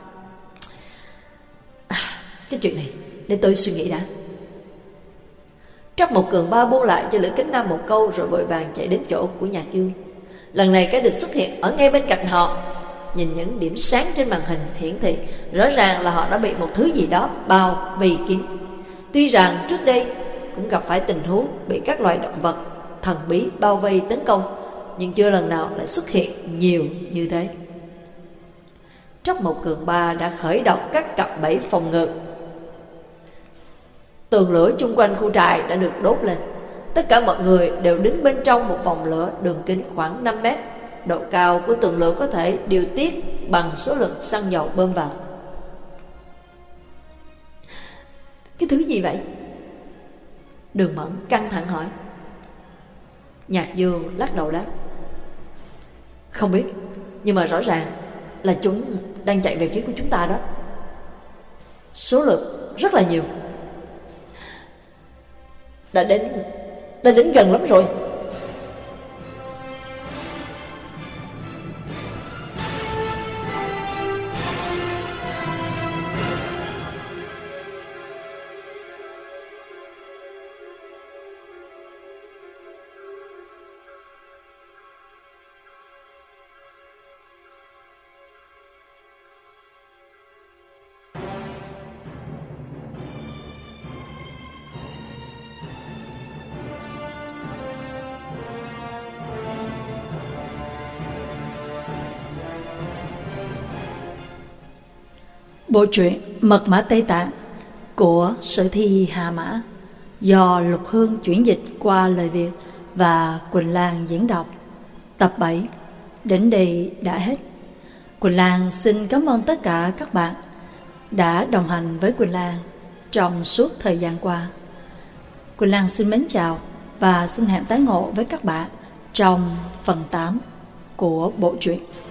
Cái chuyện này để tôi suy nghĩ đã. Trắc Mộc Cường Ba buông lại cho Lữ Kính Nam một câu rồi vội vàng chạy đến chỗ của Nhạc Dương. Lần này cái địch xuất hiện ở ngay bên cạnh họ. Nhìn những điểm sáng trên màn hình hiển thị, rõ ràng là họ đã bị một thứ gì đó bao vây kín. Tuy rằng trước đây cũng gặp phải tình huống bị các loài động vật thần bí bao vây tấn công, nhưng chưa lần nào lại xuất hiện nhiều như thế. Trắc Mộc Cường Ba đã khởi động các cạm bẫy phòng ngự. Tường lửa chung quanh khu trại đã được đốt lên. Tất cả mọi người đều đứng bên trong một vòng lửa đường kính khoảng 5 mét. Độ cao của tường lửa có thể điều tiết bằng số lượng xăng dầu bơm vào. Cái thứ gì vậy? Đường Mẫn căng thẳng hỏi. Nhạc Dương lắc đầu đáp. Không biết, nhưng mà rõ ràng là chúng đang chạy về phía của chúng ta đó. Số lượng rất là nhiều. Đã đến gần lắm rồi. Bộ truyện Mật Mã Tây Tạng của Sử Thi Hà Mã do Lục Hương chuyển dịch qua lời Việt và Quỳnh Lan diễn đọc. Tập 7 đến đây đã hết. Quỳnh Lan xin cảm ơn tất cả các bạn đã đồng hành với Quỳnh Lan trong suốt thời gian qua. Quỳnh Lan xin mến chào và xin hẹn tái ngộ với các bạn trong phần 8 của bộ truyện.